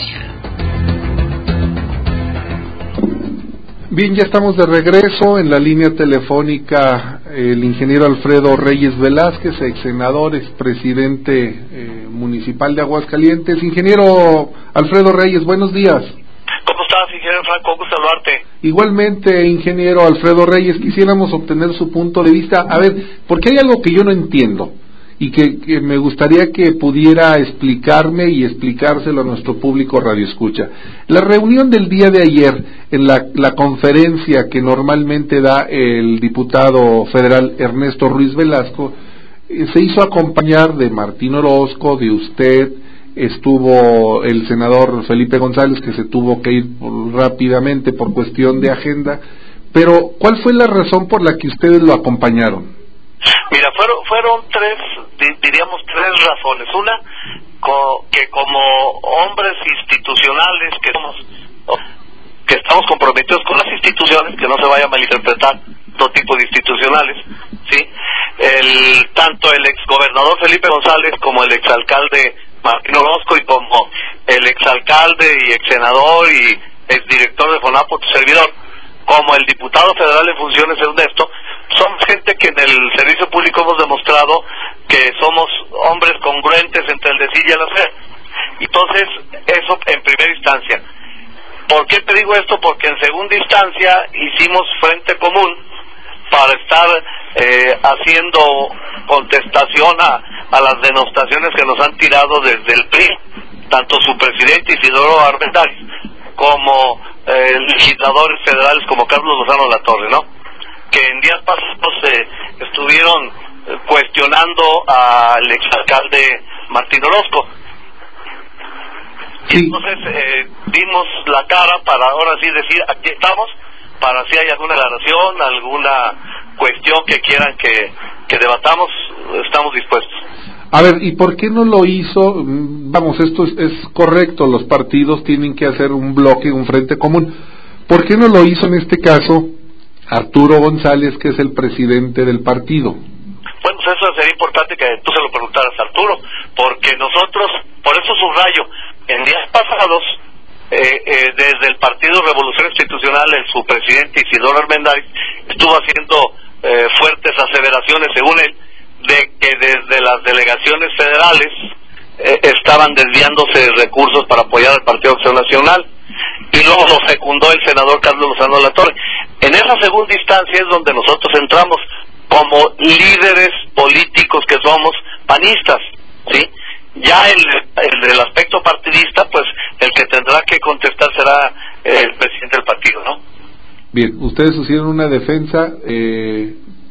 S3: Bien, ya estamos de regreso en la línea telefónica el ingeniero Alfredo Reyes Velázquez, ex senador, ex presidente eh, municipal de Aguascalientes. Ingeniero Alfredo Reyes, buenos días.
S10: ¿Cómo estás, ingeniero Franco? Gusto saludarte.
S3: Igualmente, ingeniero Alfredo Reyes, quisiéramos obtener su punto de vista. A ver, porque hay algo que yo no entiendo y que, que me gustaría que pudiera explicarme y explicárselo a nuestro público radioescucha. La reunión del día de ayer, en la, la conferencia que normalmente da el diputado federal Ernesto Ruiz Velasco, eh, se hizo acompañar de Martín Orozco, de usted, estuvo el senador Felipe González, que se tuvo que ir por, rápidamente por cuestión de agenda, pero ¿cuál fue la razón por la que ustedes lo acompañaron?
S10: Mira, fueron, fueron tres, diríamos tres razones. Una, co, que como hombres institucionales que somos, que estamos comprometidos con las instituciones, que no se vaya a malinterpretar todo tipo de institucionales, ¿sí? El, tanto el exgobernador Felipe González como el exalcalde Martín Orozco y como el exalcalde y exsenador y exdirector de FONAPO, tu servidor, como el diputado federal en funciones Ernesto, somos gente que en el servicio público hemos demostrado que somos hombres congruentes entre el decir y el hacer. Entonces, eso en primera instancia. ¿Por qué te digo esto? Porque en segunda instancia hicimos frente común para estar eh, haciendo contestación a, a las denostaciones que nos han tirado desde el P R I, tanto su presidente Isidoro Armendáriz como eh, legisladores federales como Carlos Lozano Latorre, ¿no? Que en días pasados eh, estuvieron eh, cuestionando al exalcalde Martín Orozco. Sí. Y entonces eh, dimos la cara para ahora sí decir, aquí estamos, para si hay alguna declaración, alguna cuestión que quieran que, que debatamos, estamos dispuestos.
S3: A ver, ¿y por qué no lo hizo? Vamos, esto es, es correcto, los partidos tienen que hacer un bloque, un frente común. ¿Por qué no lo hizo en este caso Arturo González, que es el presidente del partido?
S10: Bueno, pues eso sería importante que tú se lo preguntaras a Arturo, porque nosotros, por eso subrayo, en días pasados, eh, eh, desde el Partido Revolución Institucional, el su presidente Isidoro Armendáriz estuvo haciendo eh, fuertes aseveraciones, según él, de que desde las delegaciones federales eh, estaban desviándose recursos para apoyar al Partido Acción Nacional, y luego lo secundó el senador Carlos Lozano Latorre. En esa segunda instancia es donde nosotros entramos como líderes políticos que somos panistas, ¿sí? Ya el, el, el aspecto partidista, pues el que tendrá que contestar será el presidente del partido, ¿no?
S3: Bien, ustedes hicieron una defensa eh,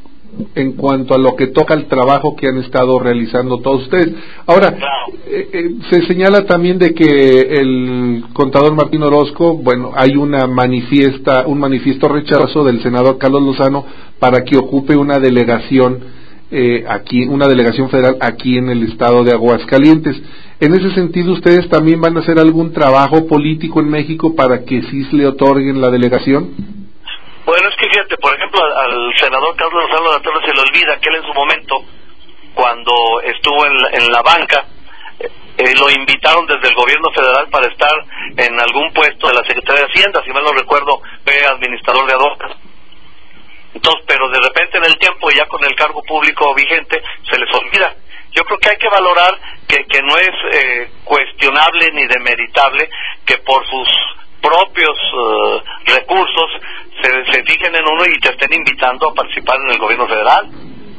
S3: en cuanto a lo que toca el trabajo que han estado realizando todos ustedes. Ahora, claro. eh, eh, se señala también de que el contador Martín Orozco, bueno, hay una manifiesta, un manifiesto rechazo del senador Carlos Lozano para que ocupe una delegación eh, aquí, una delegación federal aquí en el estado de Aguascalientes. En ese sentido, ¿ustedes también van a hacer algún trabajo político en México para que sí se le otorguen la delegación?
S10: Bueno, es que fíjate, por ejemplo, al, al senador Carlos Lozano Latorre se le olvida que él en su momento, cuando estuvo en la, en la banca, eh, lo invitaron desde el gobierno federal para estar en algún puesto de la Secretaría de Hacienda, si mal no recuerdo, fue administrador de aduanas. Entonces, pero de repente en el tiempo, ya con el cargo público vigente, se les olvida. Yo creo que hay que valorar que, que no es eh, cuestionable ni demeritable que por sus propios uh, recursos se, se fijen en uno y te estén invitando a participar en el gobierno federal.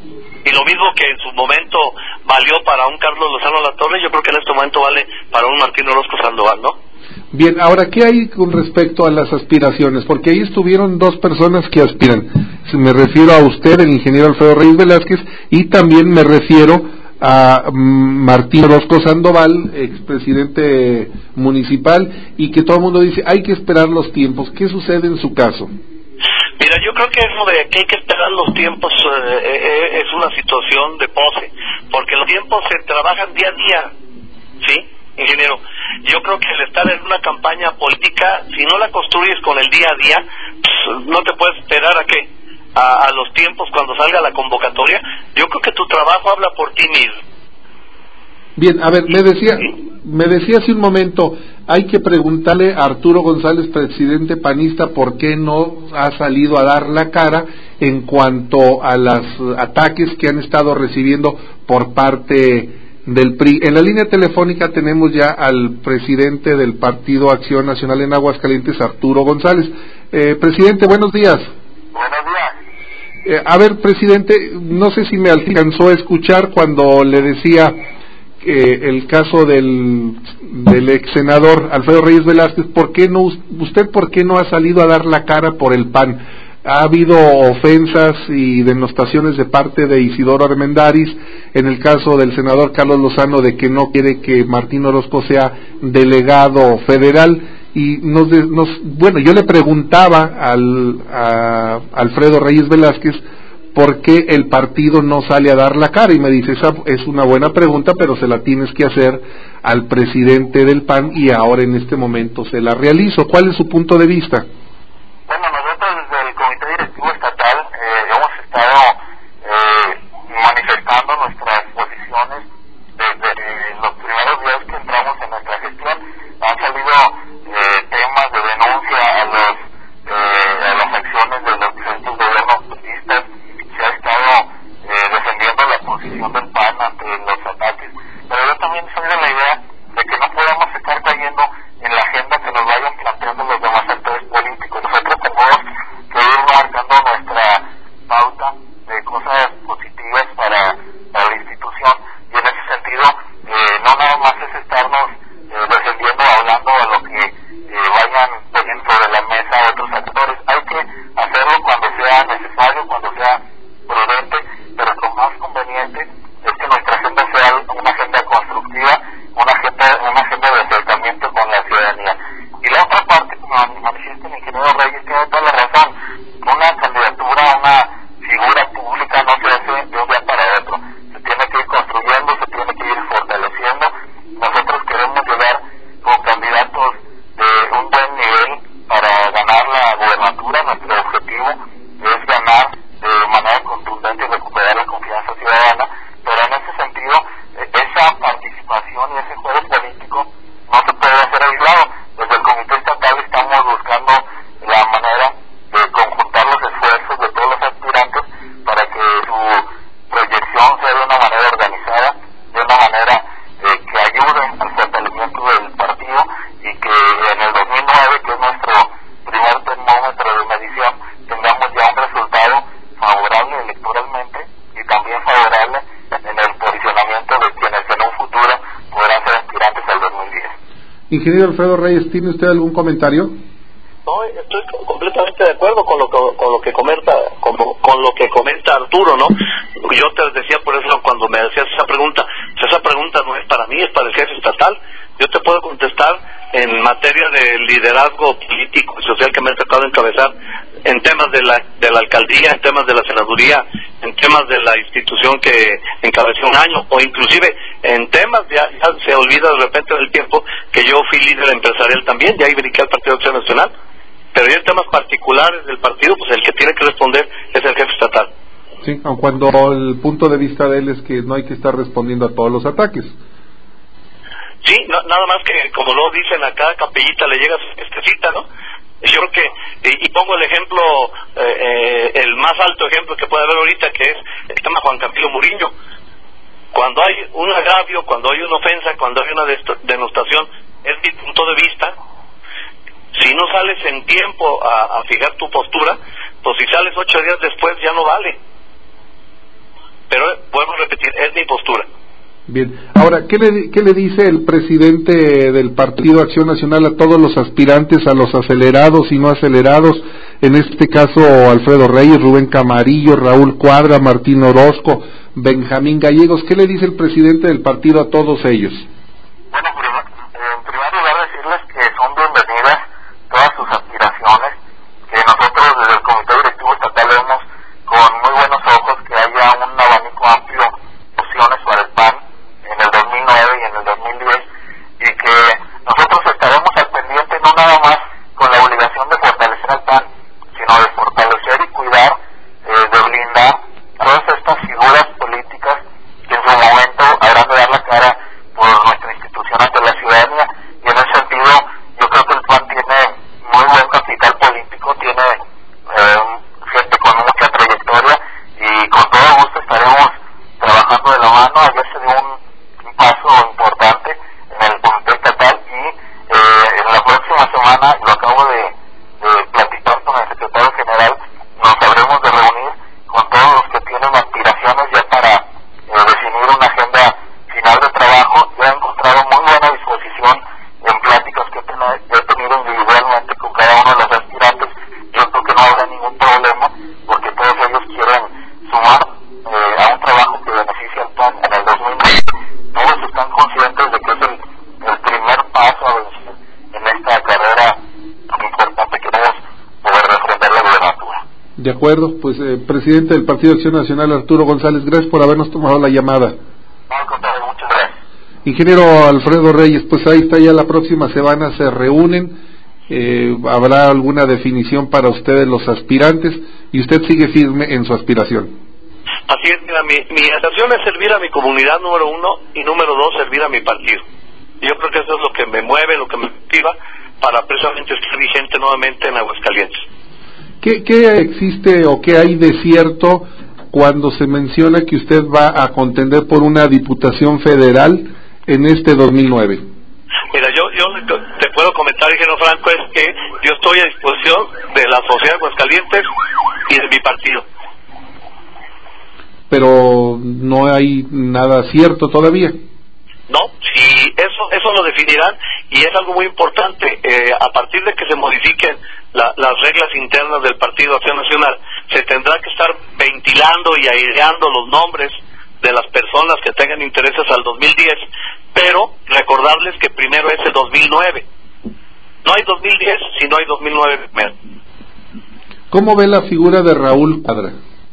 S10: Y lo mismo que en su momento valió para un Carlos Lozano Latorre, yo creo que en este momento vale para un Martín Orozco Sandoval, ¿no?
S3: Bien, ahora, ¿qué hay con respecto a las aspiraciones? Porque ahí estuvieron dos personas que aspiran. Me refiero a usted, el ingeniero Alfredo Reyes Velázquez, y también me refiero a Martín Orozco Sandoval, expresidente municipal, y que todo el mundo dice, hay que esperar los tiempos. ¿Qué sucede en su caso?
S10: Mira, yo creo que eso de que hay que esperar los tiempos eh, eh, es una situación de pose, porque los tiempos se trabajan día a día, ¿sí, ingeniero? Yo creo que el estar en una campaña política, si no la construyes con el día a día, pues, no te puedes esperar a qué, a, a los tiempos cuando salga la convocatoria. Yo creo que tu trabajo habla por ti mismo.
S3: Bien, a ver, me decía, me decía hace un momento, hay que preguntarle a Arturo González, presidente panista, por qué no ha salido a dar la cara en cuanto a los ataques que han estado recibiendo por parte del P R I. En la línea telefónica tenemos ya al presidente del Partido Acción Nacional en Aguascalientes, Arturo González. Eh, presidente, buenos días.
S11: Buenos días.
S3: Eh, a ver, presidente, no sé si me alcanzó a escuchar cuando le decía Eh, el caso del del ex senador Alfredo Reyes Velázquez. ¿Por qué no usted por qué no ha salido a dar la cara por el P A N? Ha habido ofensas y denostaciones de parte de Isidoro Armendáriz, en el caso del senador Carlos Lozano, de que no quiere que Martín Orozco sea delegado federal, y nos, nos bueno, yo le preguntaba al a Alfredo Reyes Velázquez ¿por qué el partido no sale a dar la cara? Y me dice, esa es una buena pregunta, pero se la tienes que hacer al presidente del P A N, y ahora en este momento se la realizo. ¿Cuál es su punto de vista?
S11: Bueno, nosotros desde el Comité Directivo Estatal eh, hemos estado eh, manifestando nuestras posiciones desde los primeros días que entramos en nuestra gestión. Han salido eh, temas de denuncia a, los, eh, a las acciones de los diferentes gobiernos priistas. Se ha estado eh, defendiendo la posición del P A N ante los ataques, pero yo también soy de la idea de que no podemos estar cayendo en la agenda que nos vayan planteando los demás actores políticos. Nosotros tenemos que ir marcando nuestra pauta de cosas positivas para, para la institución, y en ese sentido eh, no nada más es estarnos eh, defendiendo hablando a lo que eh, vayan poniendo sobre la mesa otros actores. Hay que hacerlo cuando sea necesario, cuando sea prudente, pero lo más conveniente es que nuestra agenda sea una agenda constructiva, una agenda, una agenda de acercamiento con la ciudadanía. Y la otra parte, como manifiesta el ingeniero Reyes, tiene toda la razón. Una candidatura, una figura pública no se hace de un día para otro. Se tiene que ir construyendo, se tiene que ir fortaleciendo. Nosotros queremos llegar con candidatos de un buen nivel para ganar la gubernatura. Nuestro objetivo es ganar de manera contundente y recuperar la confianza ciudadana, pero en ese sentido esa participación y ese juego político no se puede hacer aislado. Desde el Comité Estatal estamos buscando la manera de conjuntar los esfuerzos de todos los aspirantes para que su proyección sea de una manera organizada, de una manera eh, que ayude al fortalecimiento del partido, y que en el dos mil nueve, que es nuestro primer termómetro de medición, tengamos ya un resultado favorable electoralmente y también favorable en el posicionamiento de quienes en un futuro podrán ser aspirantes al dos mil diez.
S3: Ingeniero Alfredo Reyes, ¿tiene usted algún comentario?
S10: No, estoy completamente de acuerdo con lo que, con lo que comenta con, con lo que comenta Arturo, ¿no? Yo te decía por eso cuando me hacías esa pregunta, esa pregunta no es para mí, es para el jefe estatal. Yo te puedo contestar en materia de liderazgo político y social que me ha tocado encabezar, en temas de la de la alcaldía, en temas de la senaduría, en temas de la institución que encabezó un año, o inclusive en temas, ya, ya se olvida de repente del tiempo que yo fui líder empresarial también, ya ahí brinqué al Partido Acción Nacional, pero ya en temas particulares del partido, pues el que tiene que responder es el jefe estatal.
S3: Sí, aun cuando el punto de vista de él es que no hay que estar respondiendo a todos los ataques.
S10: Sí, no, nada más que, como lo dicen, a cada capellita le llega su fiestecita, ¿no? Yo creo que, y, y pongo el ejemplo, eh, eh, el más alto ejemplo que puede haber ahorita, que es el tema Juan Camilo Muriño. Cuando hay un agravio, cuando hay una ofensa, cuando hay una denostación, es mi punto de vista. Si no sales en tiempo a, a fijar tu postura, pues si sales ocho días después ya no vale. Pero vuelvo a repetir, es mi postura.
S3: Bien, ahora, ¿qué le, qué le dice el presidente del Partido Acción Nacional a todos los aspirantes, a los acelerados y no acelerados? En este caso, Alfredo Reyes, Rubén Camarillo, Raúl Cuadra, Martín Orozco, Benjamín Gallegos. ¿Qué le dice el presidente del partido a todos ellos?
S11: Bueno, en primer lugar decirles que son bienvenidas todas sus aspiraciones, que nosotros desde el Comité Directivo Estatal vemos con muy buenos ojos que haya un abanico amplio de opciones para el P A N en el dos mil nueve y en el dos mil diez, y que nosotros estaremos al pendiente no nada más con la obligación de fortalecer al P A N, sino de fortalecer y cuidar, eh, de blindar todas estas figuras políticas que en su momento habrán de dar la cara por nuestra institución ante la ciudadanía, y en ese sentido yo creo que el P A N tiene muy buen capital político, tiene eh, gente con mucha trayectoria, y con todo gusto estaremos trabajando de la mano. Ayer se dio un, un paso importante en el Comité Estatal, y eh, en la próxima semana, lo acabo de, de platicar con el secretario general, nos habremos de reunir con todos los que tienen aspiraciones ya para eh, definir una agenda final de trabajo. Yo he encontrado muy buena disposición en pláticas que he tenido individualmente con cada uno de los aspirantes. Yo creo que no habrá ningún problema, porque todos ellos quieren sumar eh, a un trabajo que beneficie al P A N en el dos mil veinte. Todos están conscientes de que es el, el primer paso a vencer en esta carrera importante que debemos poder refrendar la gobernatura.
S3: De acuerdo, pues eh, presidente del Partido Acción Nacional, Arturo González, gracias por habernos tomado la llamada.
S11: No, al contrario, muchas gracias.
S3: Ingeniero Alfredo Reyes, pues ahí está, ya la próxima semana se reúnen, eh, habrá alguna definición para ustedes los aspirantes, y usted sigue firme en su aspiración.
S10: Así es, mira, mi, mi aspiración es servir a mi comunidad, número uno, y número dos, servir a mi partido. Yo creo que eso es lo que me mueve, lo que me motiva para precisamente estar vigente nuevamente en Aguascalientes.
S3: ¿Qué, qué existe o qué hay de cierto cuando se menciona que usted va a contender por una diputación federal en este dos mil nueve?
S10: Mira, yo yo te puedo comentar, ingeniero Franco, es que yo estoy a disposición de la sociedad de Aguascalientes y de mi partido.
S3: Pero no hay nada cierto todavía.
S10: No, sí, eso eso lo definirán, y es algo muy importante. Eh, a partir de que se modifiquen la, las reglas internas del Partido Acción Nacional, se tendrá que estar ventilando y aireando los nombres de las personas que tengan intereses al dos mil diez, pero recordarles que primero es el dos mil nueve. No hay dos mil diez si no hay dos mil nueve primero.
S3: ¿Cómo ve la figura de Raúl Cuadra?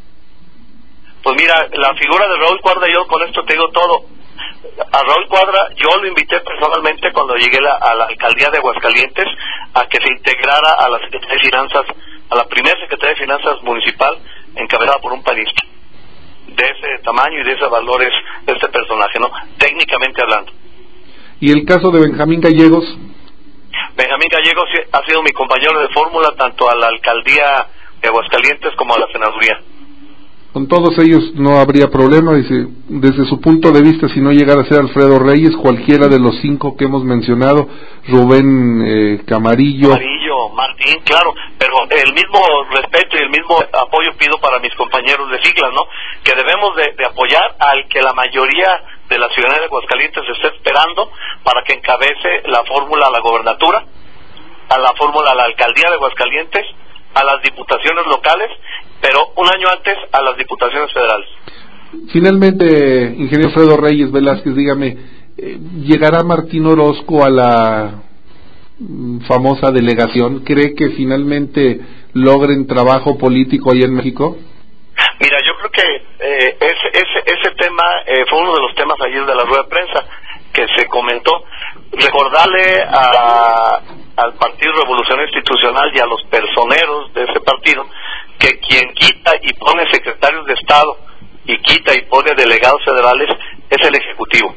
S10: Pues mira, la figura de Raúl Cuadra, yo con esto te digo todo. A Raúl Cuadra yo lo invité personalmente cuando llegué la, a la alcaldía de Aguascalientes a que se integrara a la Secretaría de Finanzas, a la primera Secretaría de Finanzas municipal encabezada por un panista de ese tamaño y de esos valores de este personaje, ¿no? Técnicamente hablando.
S3: ¿Y el caso de Benjamín Gallegos?
S10: Benjamín Gallegos ha sido mi compañero de fórmula tanto a la alcaldía de Aguascalientes como a la senaduría.
S3: Con todos ellos no habría problema, dice, desde su punto de vista, si no llegara a ser Alfredo Reyes, cualquiera de los cinco que hemos mencionado, Rubén eh, Camarillo.
S10: Camarillo, Martín, claro, pero el mismo respeto y el mismo apoyo pido para mis compañeros de siglas, ¿no? Que debemos de, de apoyar al que la mayoría de la ciudadanía de Aguascalientes está esperando para que encabece la fórmula a la gobernatura, a la fórmula a la alcaldía de Aguascalientes, a las diputaciones locales, pero un año antes a las diputaciones federales.
S3: Finalmente, ingeniero Alfredo Reyes Velázquez, dígame, eh, ¿llegará Martín Orozco a la mm, famosa delegación? ¿Cree que finalmente logren trabajo político ahí en México?
S10: Mira, yo creo que eh, ese, ese, ese tema eh, fue uno de los temas ayer de la rueda de prensa que se comentó. Recordarle a, al Partido Revolucionario Institucional y a los personeros de ese partido que quien quita y pone secretarios de Estado y quita y pone delegados federales es el Ejecutivo.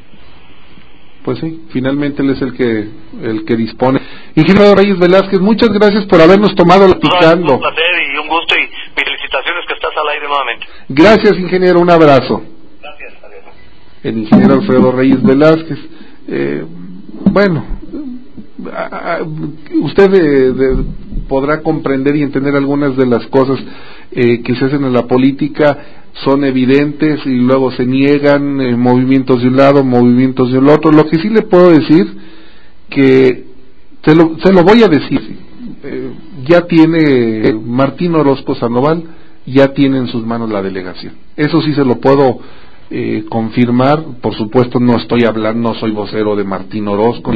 S3: Pues sí, finalmente él es el que el que dispone. Ingeniero Reyes Velázquez, muchas gracias por habernos tomado la picando.
S10: Un placer y un gusto, y mis felicitaciones que estás al aire nuevamente.
S3: Gracias, ingeniero, un abrazo.
S10: Gracias, adiós.
S3: El ingeniero Alfredo Reyes Velázquez. Eh, bueno, a, a, usted de, de, podrá comprender y entender algunas de las cosas. eh, que se hacen en la política son evidentes y luego se niegan, eh, movimientos de un lado, movimientos del otro. Lo que sí le puedo decir, que se lo, se lo voy a decir, eh, ya tiene Martín Orozco Sandoval, ya tiene en sus manos la delegación. Eso sí se lo puedo eh, confirmar. Por supuesto no estoy hablando, no soy vocero de Martín Orozco,